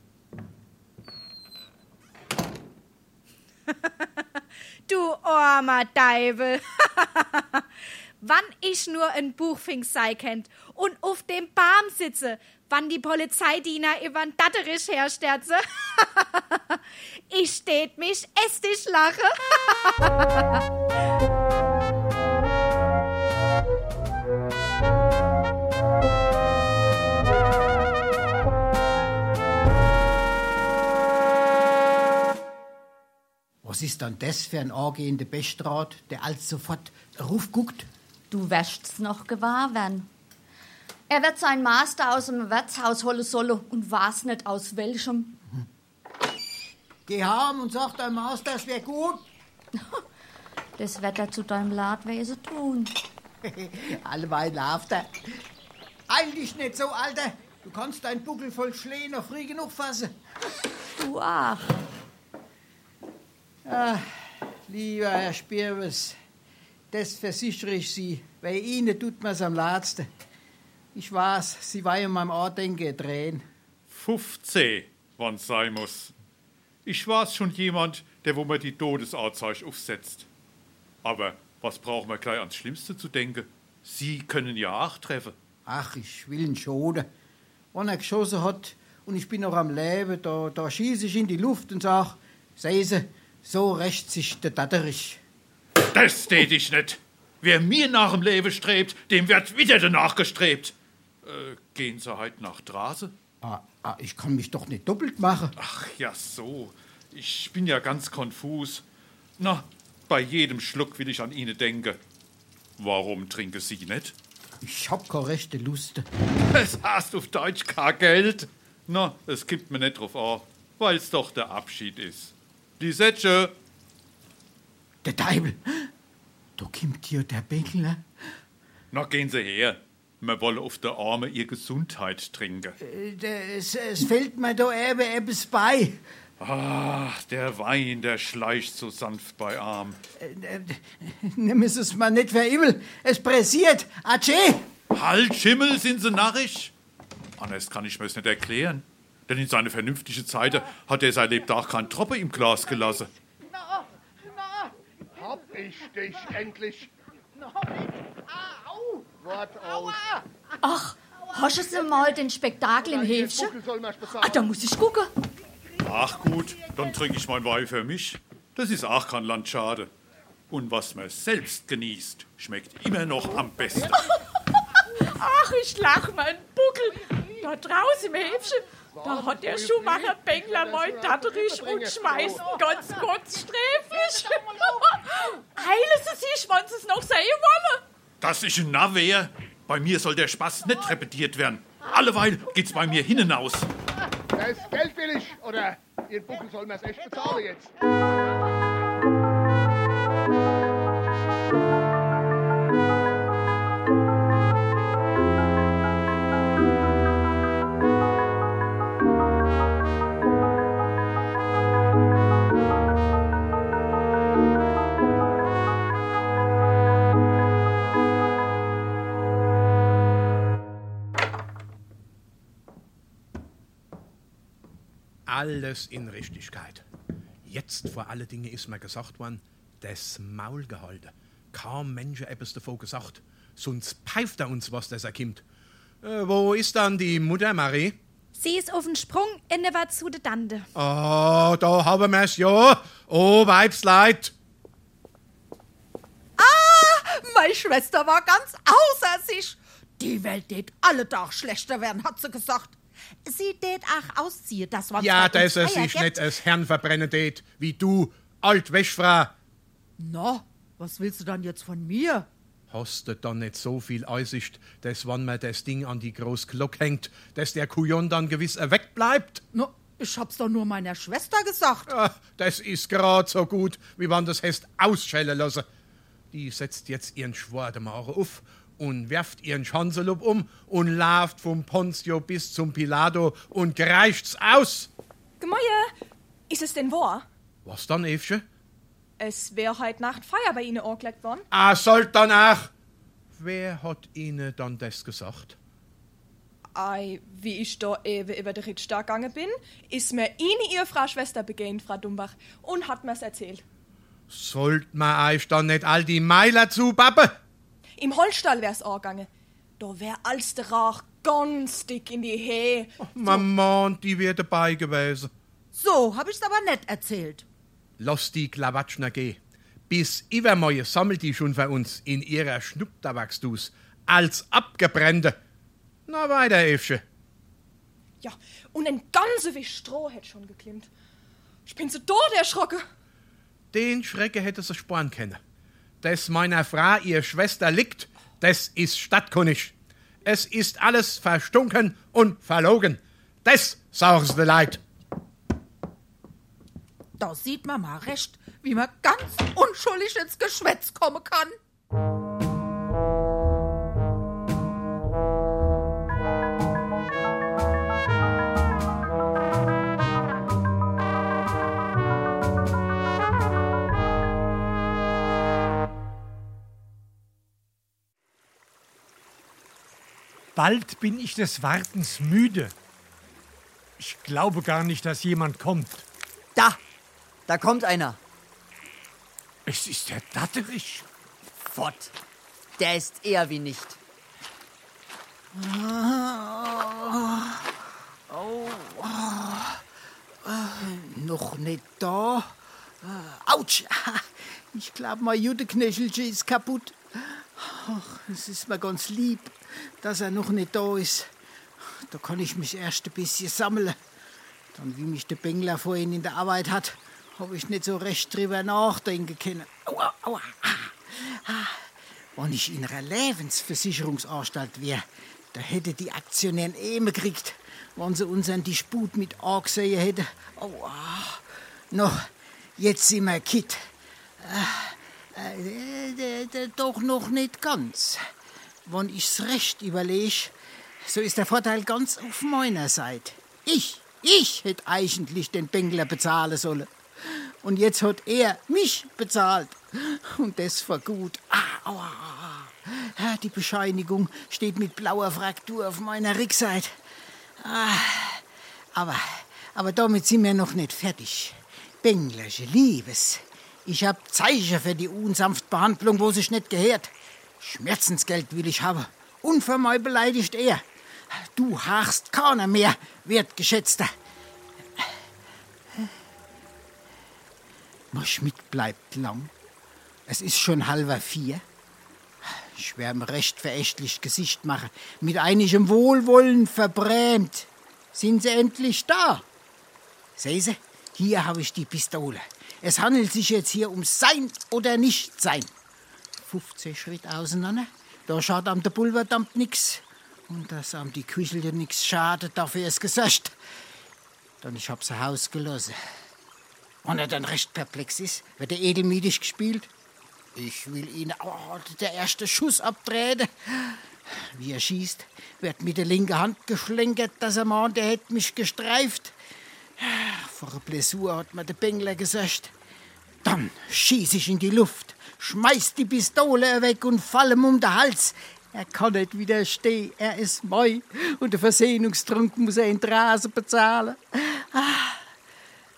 Du armer Deibel. Wann ich nur ein Buchfink sei kennt und auf dem Baum sitze, wann die Polizeidiener übern Datterich hersterze. Ich steht mich estig lache. Was ist dann das für ein angehender Bestrat, der als sofort raufguckt? Du wirst's noch gewahr werden. Er wird sein Master aus dem Wirtshaus holen sollen und weiß nicht aus welchem. Geh heim und sag deinem Master, das wär gut. Das wird er zu deinem Ladwesen tun. Alleweil lauft er. Eil dich nicht so, Alter. Du kannst deinen Buckel voll Schlee noch früh genug fassen. Du auch. Ach, lieber Herr Spirwes, das versichere ich Sie. Bei Ihnen tut mir's am letzten. Ich weiß, Sie wollen meinem Andenken drehen. 15, wann's sein muss. Ich war's schon jemand, der wo mir die Todesanzeige aufsetzt. Aber was brauchen wir gleich ans Schlimmste zu denken? Sie können ja auch treffen. Ach, ich will ihn schonen. Wenn er geschossen hat und ich bin noch am Leben, da schieße ich in die Luft und sag, sehen Sie, so rächt sich der Datterich. Das tät ich nicht. Wer mir nach dem Leben strebt, dem wird wieder danach gestrebt. Gehen Sie heute nach Drase? Ich kann mich doch nicht doppelt machen. Ach ja, so. Ich bin ja ganz konfus. Na, bei jedem Schluck will ich an Ihnen denken. Warum trinken Sie nicht? Ich hab keine rechte Lust. Es hast auf Deutsch kein Geld. Na, es gibt mir nicht drauf an, weil's doch der Abschied ist. Lisette! Der Deibel! Da kommt hier der Bänkler. Na, gehen Sie her. Wir wollen auf der Arme ihr Gesundheit trinken. Es fällt mir da eben etwas bei. Ach, der Wein, der schleicht so sanft bei Arm. Nimm es mal nicht für übel. Es pressiert. Atsche! Halt, Schimmel, sind Sie narrisch? Anders kann ich mir's nicht erklären. Denn in seine vernünftige Zeit hat er sein Lebtag keinen Tropfen im Glas gelassen. Hab ich dich endlich. Au! Wart aus. Ach, hast du mal den Spektakel im Häfchen? Da muss ich gucken. Ach gut, dann trinke ich mein Wein für mich. Das ist auch kein Landschade. Und was man selbst genießt, schmeckt immer noch am besten. Ach, ich lach meinen Buckel. Da draußen im Häfchen, da hat der Schuhmacher Bängler mein Datterich und schmeißt ihn ganz sträflich. Heile Sie sich, wenn Sie es noch sehen wollen. Dass ich ein Narr wär? Bei mir soll der Spaß nicht repetiert werden. Alleweil geht's bei mir hinaus. Das Geld will ich, oder Ihren Buckel soll mir's echt bezahlen jetzt. Alles in Richtigkeit. Jetzt vor allen Dingen ist mir gesagt worden, das Maul gehalten. Kaum Mensch etwas davon gesagt. Sonst pfeift uns, was das erkimmt. Wo ist dann die Mutter Marie? Sie ist auf den Sprung in der war zu der Dande. Oh, da haben wir's ja. Oh, Weibsleid. Meine Schwester war ganz außer sich. Die Welt tät alle Tag schlechter werden, hat sie gesagt. Sie tät auch ausziehen, das war Ja, zwar dass er uns Feier sich gibt. nicht als Herrn verbrennen tät, wie du, Altwäschfrau. Na, was willst du dann jetzt von mir? Hast du dann nicht so viel Einsicht, dass wenn man das Ding an die große Glocke hängt, dass der Kujon dann gewiss wegbleibt? Na, ich hab's doch nur meiner Schwester gesagt. Ach, das ist grad so gut, wie wenn das heißt ausschellen lassen. Die setzt jetzt ihren Schwademacher auf und werft ihren Schanzelup um und läuft vom Ponzio bis zum Pilato und greicht's aus. Gemäue, ist es denn wahr? Was dann, Evche? Es wär heute Nacht Feier bei Ihnen angelegt worden. Sollt danach. Wer hat Ihnen dann das gesagt? Ei, wie ich da eben über den Rittstag gegangen bin, ist mir Ihre Frau Schwester begegnet, Frau Dumbach, und hat mir's erzählt. Sollt man euch dann nicht all die Meiler zubappen? Im Holzstall wär's angegangen. Da wär als der Rauch ganz dick in die Hehe. Mama, die wär dabei gewesen. So hab ich's aber nicht erzählt. Lass die Klawatschner gehen. Bis übermorgen sammelt die schon für uns in ihrer Schnupptabaksdus als abgebrennte. Na weiter, Evche. Ja, und ein ganze Wisch Stroh hätt schon geklimmt. Ich bin so tot erschrocken. Den Schrecken hätte sie sparen können. Dass meiner Frau ihr Schwester liegt, das ist stadtkundig. Es ist alles verstunken und verlogen. Das sagen sie leid. Da sieht man mal recht, wie man ganz unschuldig ins Geschwätz kommen kann. Bald bin ich des Wartens müde. Ich glaube gar nicht, dass jemand kommt. Da kommt einer. Es ist der Datterich. Fort. Der ist eher wie nicht. Noch nicht da. Autsch! Ich glaube, mein Judeknöchelchen ist kaputt. Ach, es ist mir ganz lieb, dass er noch nicht da ist. Da kann ich mich erst ein bisschen sammeln. Dann, wie mich der Bengler vorhin in der Arbeit hat, habe ich nicht so recht drüber nachdenken können. Aua, aua. Wenn ich in einer Lebensversicherungsanstalt wäre, da hätte die Aktionäre Ähme gekriegt, wenn sie unseren Disput mit angesehen hätten. Aua. No, jetzt sind wir quitt. Doch noch nicht ganz. Wenn ich's recht überlege, so ist der Vorteil ganz auf meiner Seite. Ich hätte eigentlich den Bengler bezahlen sollen. Und jetzt hat er mich bezahlt. Und das war gut. Aua. Die Bescheinigung steht mit blauer Fraktur auf meiner Rückseite. Aber damit sind wir noch nicht fertig. Benglersche Liebes. Ich hab Zeichen für die unsanfte Behandlung, wo sich nicht gehört. Schmerzensgeld will ich haben. Unvermeid beleidigt er. Du hachst keiner mehr, wertgeschätzter. Mein Schmidt bleibt lang. Es ist schon 3:30. Ich wär ihm recht verächtlich Gesicht machen. Mit einigem Wohlwollen verbrämt. Sind sie endlich da? Sehen Sie, hier habe ich die Pistole. Es handelt sich jetzt hier um Sein oder Nicht-Sein. 15 Schritt auseinander. Da schaut am der Pulverdamp nix. Und dass am die Küchel nix schadet, dafür ist gesagt. Dann ich hab's Haus gelassen. Und er dann recht perplex ist, wird er edelmütig gespielt. Ich will ihn der erste Schuss abtreten. Wie er schießt, wird mit der linken Hand geschlenkert, dass er meint, er hätte mich gestreift. Vor einer Blessur hat mir der Bengler gesagt. Dann schieß ich in die Luft, schmeiß die Pistole weg und fall ihm um den Hals. Er kann nicht widerstehen, er ist mein und der Versehungstrunk muss er in die Rase bezahlen.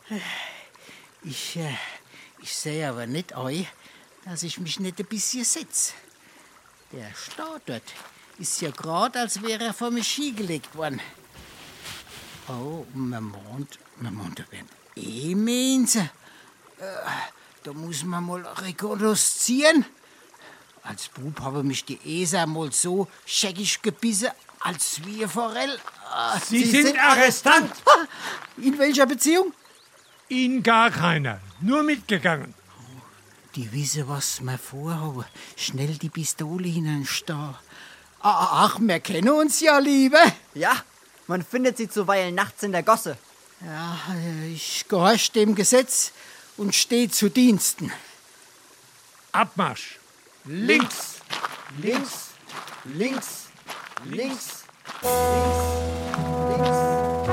Ich sehe aber nicht ein, dass ich mich nicht ein bisschen setze. Der Star dort ist ja gerade, als wäre er vor mir Ski gelegt worden. Oh, man meint, da werden Mensen. Da muss man mal rekognoszieren. Als Bub habe mich die Esa mal so scheckig gebissen, als wie ein Forell. Sie sind Arrestant. In welcher Beziehung? In gar keiner. Nur mitgegangen. Die wissen, was wir vorhaben. Schnell die Pistole hineinstehen. Ach, wir kennen uns ja, Liebe. Ja, man findet sie zuweilen nachts in der Gosse. Ja, ich gehorche dem Gesetz und stehe zu Diensten. Abmarsch. Links, links, links, links, links.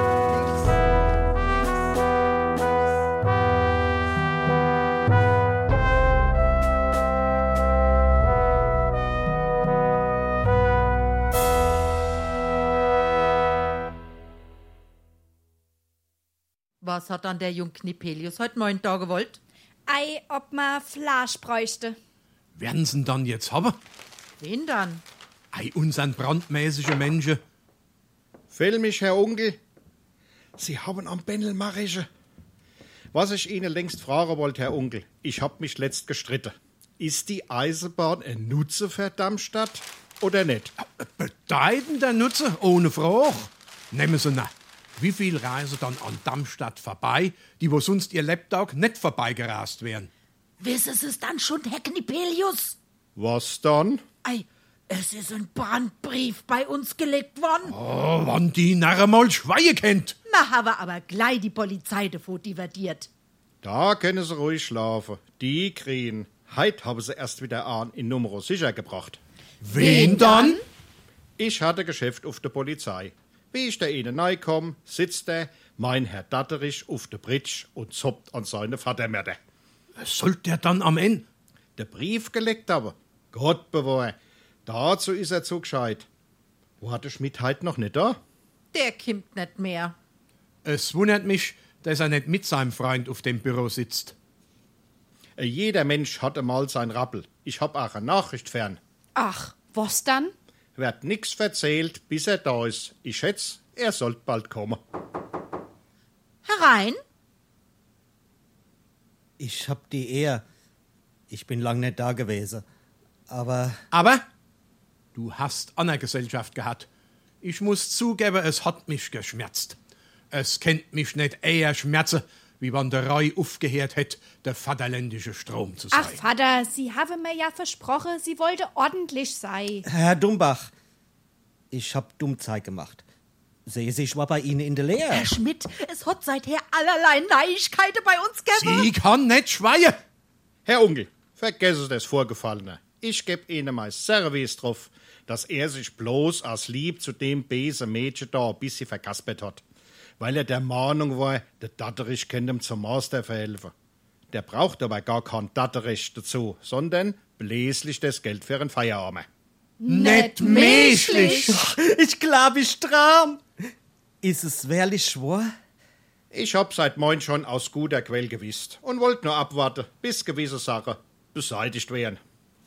Was hat dann der Jung Knipelius heute 9 Tage gewollt? Ei, ob ma Fleisch bräuchte. Werden sie ihn dann jetzt haben? Wen dann? Ei, unseren brandmäßigen Menschen. Fehl mich, Herr Onkel. Sie haben am Bändel Marische. Was ich Ihnen längst fragen wollte, Herr Onkel, ich hab mich letzt gestritten. Ist die Eisenbahn ein Nutze für Darmstadt oder nicht? Bedeutender Nutze, ohne Frage. Nehmen Sie nach. Wie viel reisen dann an Darmstadt vorbei, die wo sonst ihr Lebtag nicht vorbeigerast wären? Wissen Sie es dann schon, Herr Knipelius? Was dann? Ei, es ist ein Brandbrief bei uns gelegt worden. Oh, wann die Narre mal Schweie kennt. Wir haben aber gleich die Polizei davor divertiert. Da können Sie ruhig schlafen. Die kriegen. Heut haben sie erst wieder an in Numero sicher gebracht. Wen dann? Ich hatte Geschäft auf der Polizei. Wie ich da ihnen neu komm, sitzt mein Herr Datterich auf der Britsch und zoppt an seine Vatermörder. Sollt der dann am Ende? Der Brief gelegt aber. Gott bewahre. Dazu ist er zu gescheit. Wo hat der Schmidt heut noch nicht da? Der kimmt nicht mehr. Es wundert mich, dass er nicht mit seinem Freund auf dem Büro sitzt. Jeder Mensch hat einmal sein Rappel. Ich hab auch eine Nachricht fern. Ach, was dann? Wird nix verzählt, bis er da ist. Ich schätze, er sollt bald kommen. Herein? Ich hab die Ehre. Ich bin lang nicht da gewesen. Aber? Du hast eine Gesellschaft gehabt. Ich muss zugeben, es hat mich geschmerzt. Es kennt mich nicht eher schmerzen, wie wenn der Roy aufgehört hätte, der vaterländische Strom zu sein. Ach, Vater, Sie haben mir ja versprochen, Sie wollte ordentlich sein. Herr Dumbach, ich hab Dummzeug gemacht. Sehe Sie, ich war bei Ihnen in der Lehre. Herr Schmidt, es hat seither allerlei Neuigkeiten bei uns gegeben. Sie kann nicht schweien. Herr Onkel, vergessen Sie das Vorgefallene. Ich geb Ihnen mein Service drauf, dass er sich bloß als lieb zu dem bösen Mädchen da ein bisschen verkaspert hat. Weil er der Meinung war, der Datterich könnte ihm zum Master verhelfen. Der braucht aber gar kein Datterich dazu, sondern bläslich das Geld für einen Feierabend. Nicht menschlich! Ich glaub, ich traum. Ist es wirklich wahr? Ich hab seit morgen schon aus guter Quelle gewusst und wollte nur abwarten, bis gewisse Sachen beseitigt werden.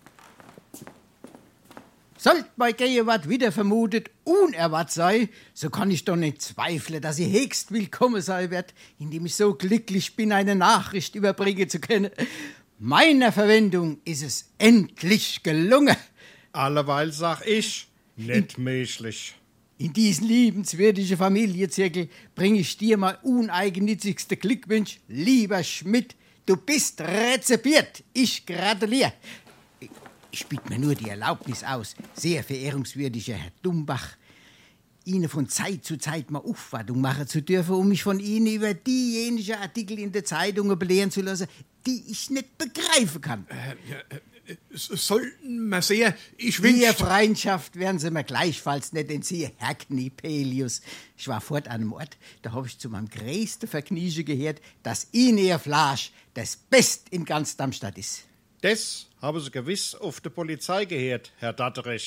Sollt bei Gegenwart wieder vermutet unerwartet sei, so kann ich doch nicht zweifeln, dass sie höchst willkommen sein wird, indem ich so glücklich bin, eine Nachricht überbringen zu können. Meiner Verwendung ist es endlich gelungen. Alleweil sag ich, nicht menschlich. In diesen liebenswürdigen Familienzirkel bringe ich dir mal uneigennützigste Glückwunsch. Lieber Schmidt, du bist rezipiert. Ich gratuliere. Ich biete mir nur die Erlaubnis aus, sehr verehrungswürdiger Herr Dumbach, Ihnen von Zeit zu Zeit mal Aufwartung machen zu dürfen, um mich von Ihnen über diejenigen Artikel in der Zeitung belehren zu lassen, die ich nicht begreifen kann. Sollten wir sehen, ich wünschte... Ihre Freundschaft werden Sie mir gleichfalls nicht entziehen, Herr Knipelius. Ich war fort an einem Ort, da habe ich zu meinem größten Vergnügen gehört, dass Ihnen Ihr Fleisch das Best in ganz Darmstadt ist. Das haben Sie gewiss auf der Polizei gehört, Herr Datterich.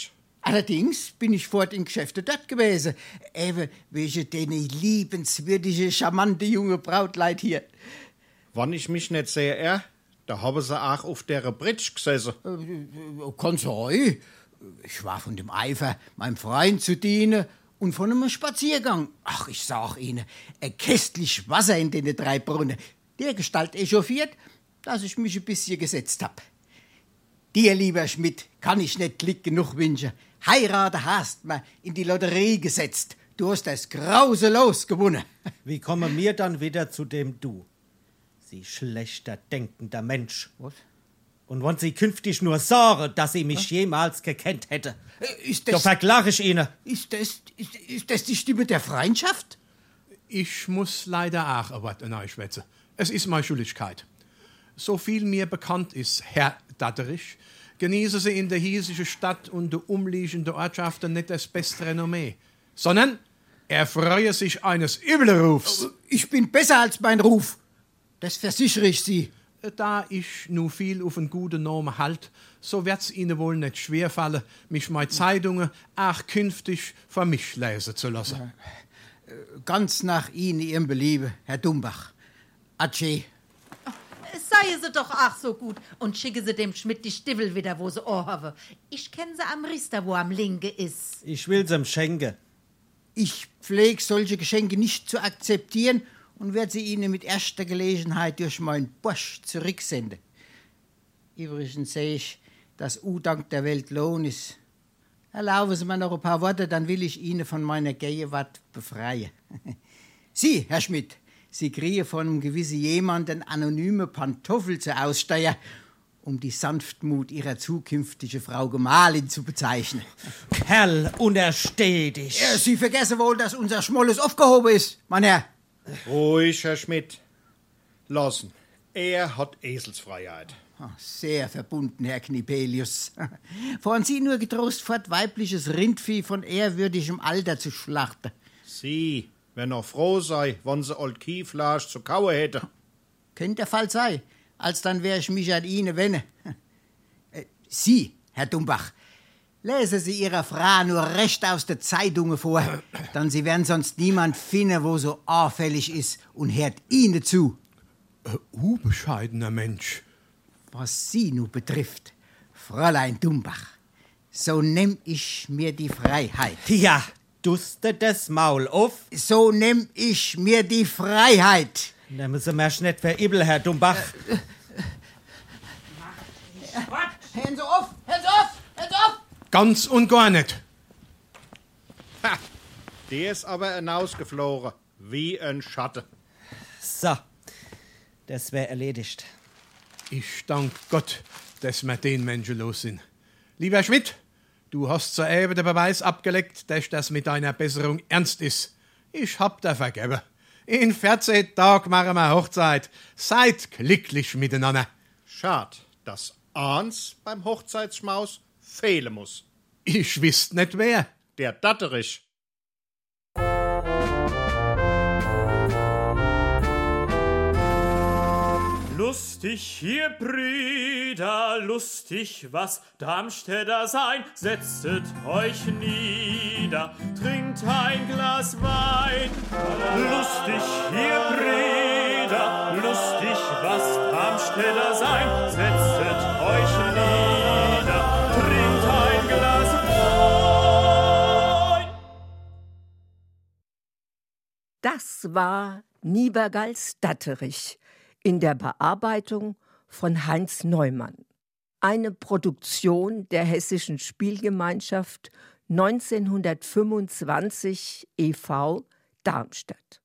Allerdings bin ich fort in Geschäfte dort gewesen. Eben wegen den liebenswürdige, charmante junge Brautleid hier. Wann ich mich nicht sehe, da haben sie auch auf der Bridge gesessen. Kann sein. Ich war von dem Eifer, meinem Freund zu dienen und von einem Spaziergang. Ach, ich sag Ihnen, ein kästlich Wasser in den 3 Brunnen. Der Gestalt echauffiert, dass ich mich ein bisschen gesetzt hab. Dir, lieber Schmidt, kann ich nicht Glück genug wünschen. Heiraten hast mir in die Lotterie gesetzt. Du hast das grauselos gewonnen. Wie kommen wir dann wieder zu dem Du? Sie schlechter denkender Mensch. Was? Und wenn Sie künftig nur sorgen, dass Sie mich jemals gekannt hätte, Ist da das, verklage ich Ihnen. ist das die Stimme der Freundschaft? Ich muss leider auch ein Wort schwätzen. Es ist meine Schuldigkeit. So viel mir bekannt ist, Herr Datterich, genießen Sie in der hiesigen Stadt und der umliegenden Ortschaften nicht das beste Renommee, sondern erfreuen sich eines Übelrufs. Ich bin besser als mein Ruf. Das versichere ich Sie. Da ich nu viel auf einen guten Namen halt, so wird's Ihnen wohl nicht schwerfallen, mich meine Zeitungen auch künftig für mich lesen zu lassen. Ganz nach Ihnen, Ihrem Belieben, Herr Dumbach. Adieu. Sei sie doch auch so gut und schicke sie dem Schmidt die Stiefel wieder, wo sie anhaben. Ich kenne sie am Riester, wo am Linke ist. Ich will's ihm schenken. Ich pflege solche Geschenke nicht zu akzeptieren und werde sie Ihnen mit erster Gelegenheit durch meinen Bursch zurücksenden. Übrigens sehe ich, dass U-Dank der Welt Lohn ist. Erlauben Sie mir noch ein paar Worte, dann will ich Ihnen von meiner Gegenwart befreien. Sie, Herr Schmidt, Sie kriegen von einem gewissen jemanden anonyme Pantoffel zur Aussteuer, um die Sanftmut Ihrer zukünftigen Frau Gemahlin zu bezeichnen. Kerl, untersteh dich. Ja, Sie vergessen wohl, dass unser Schmolles aufgehoben ist, mein Herr. Ruhig, Herr Schmidt. Lassen. Er hat Eselsfreiheit. Sehr verbunden, Herr Knipelius. Fahren Sie nur getrost fort, weibliches Rindvieh von ehrwürdigem Alter zu schlachten. Sie, wenn er froh sei, wenn sie old Kieflasch zu kauen hätte. Könnte der Fall sein. Alsdann wär ich mich an Ihnen wende. Sie, Herr Dumbach, lesen Sie Ihrer Frau nur recht aus der Zeitungen vor, dann Sie werden sonst niemand finden, wo so auffällig ist und hört Ihnen zu. Bescheidener Mensch. Was Sie nun betrifft, Fräulein Dumbach, so nehm ich mir die Freiheit. Ja, duste das Maul auf. So nehm ich mir die Freiheit. Nehmen Sie mir nicht verübel, Herr Dumbach. Hören Sie auf! Hören Sie auf! Hören Sie auf! Ganz und gar nicht. Ha, der ist aber hinausgeflogen, wie ein Schatten. So, das wär erledigt. Ich dank Gott, dass wir den Menschen los sind. Lieber Schmidt, du hast soeben den Beweis abgelegt, dass das mit deiner Besserung ernst ist. Ich hab dir vergeben. In 14 Tagen machen wir Hochzeit. Seid glücklich miteinander. Schad, dass eins beim Hochzeitsschmaus fehlen muss. Ich wüsste nicht wer. Der Datterich. Lustig hier, Brüder, lustig, was Darmstädter sein. Setzet euch nieder, trinkt ein Glas Wein. Lustig hier, Brüder, lustig, was Darmstädter sein. Setzet euch nieder, trinkt ein Glas Wein. Das war Niebergals Datterich in der Bearbeitung von Heinz Neumann. Eine Produktion der Hessischen Spielgemeinschaft 1925 e.V. Darmstadt.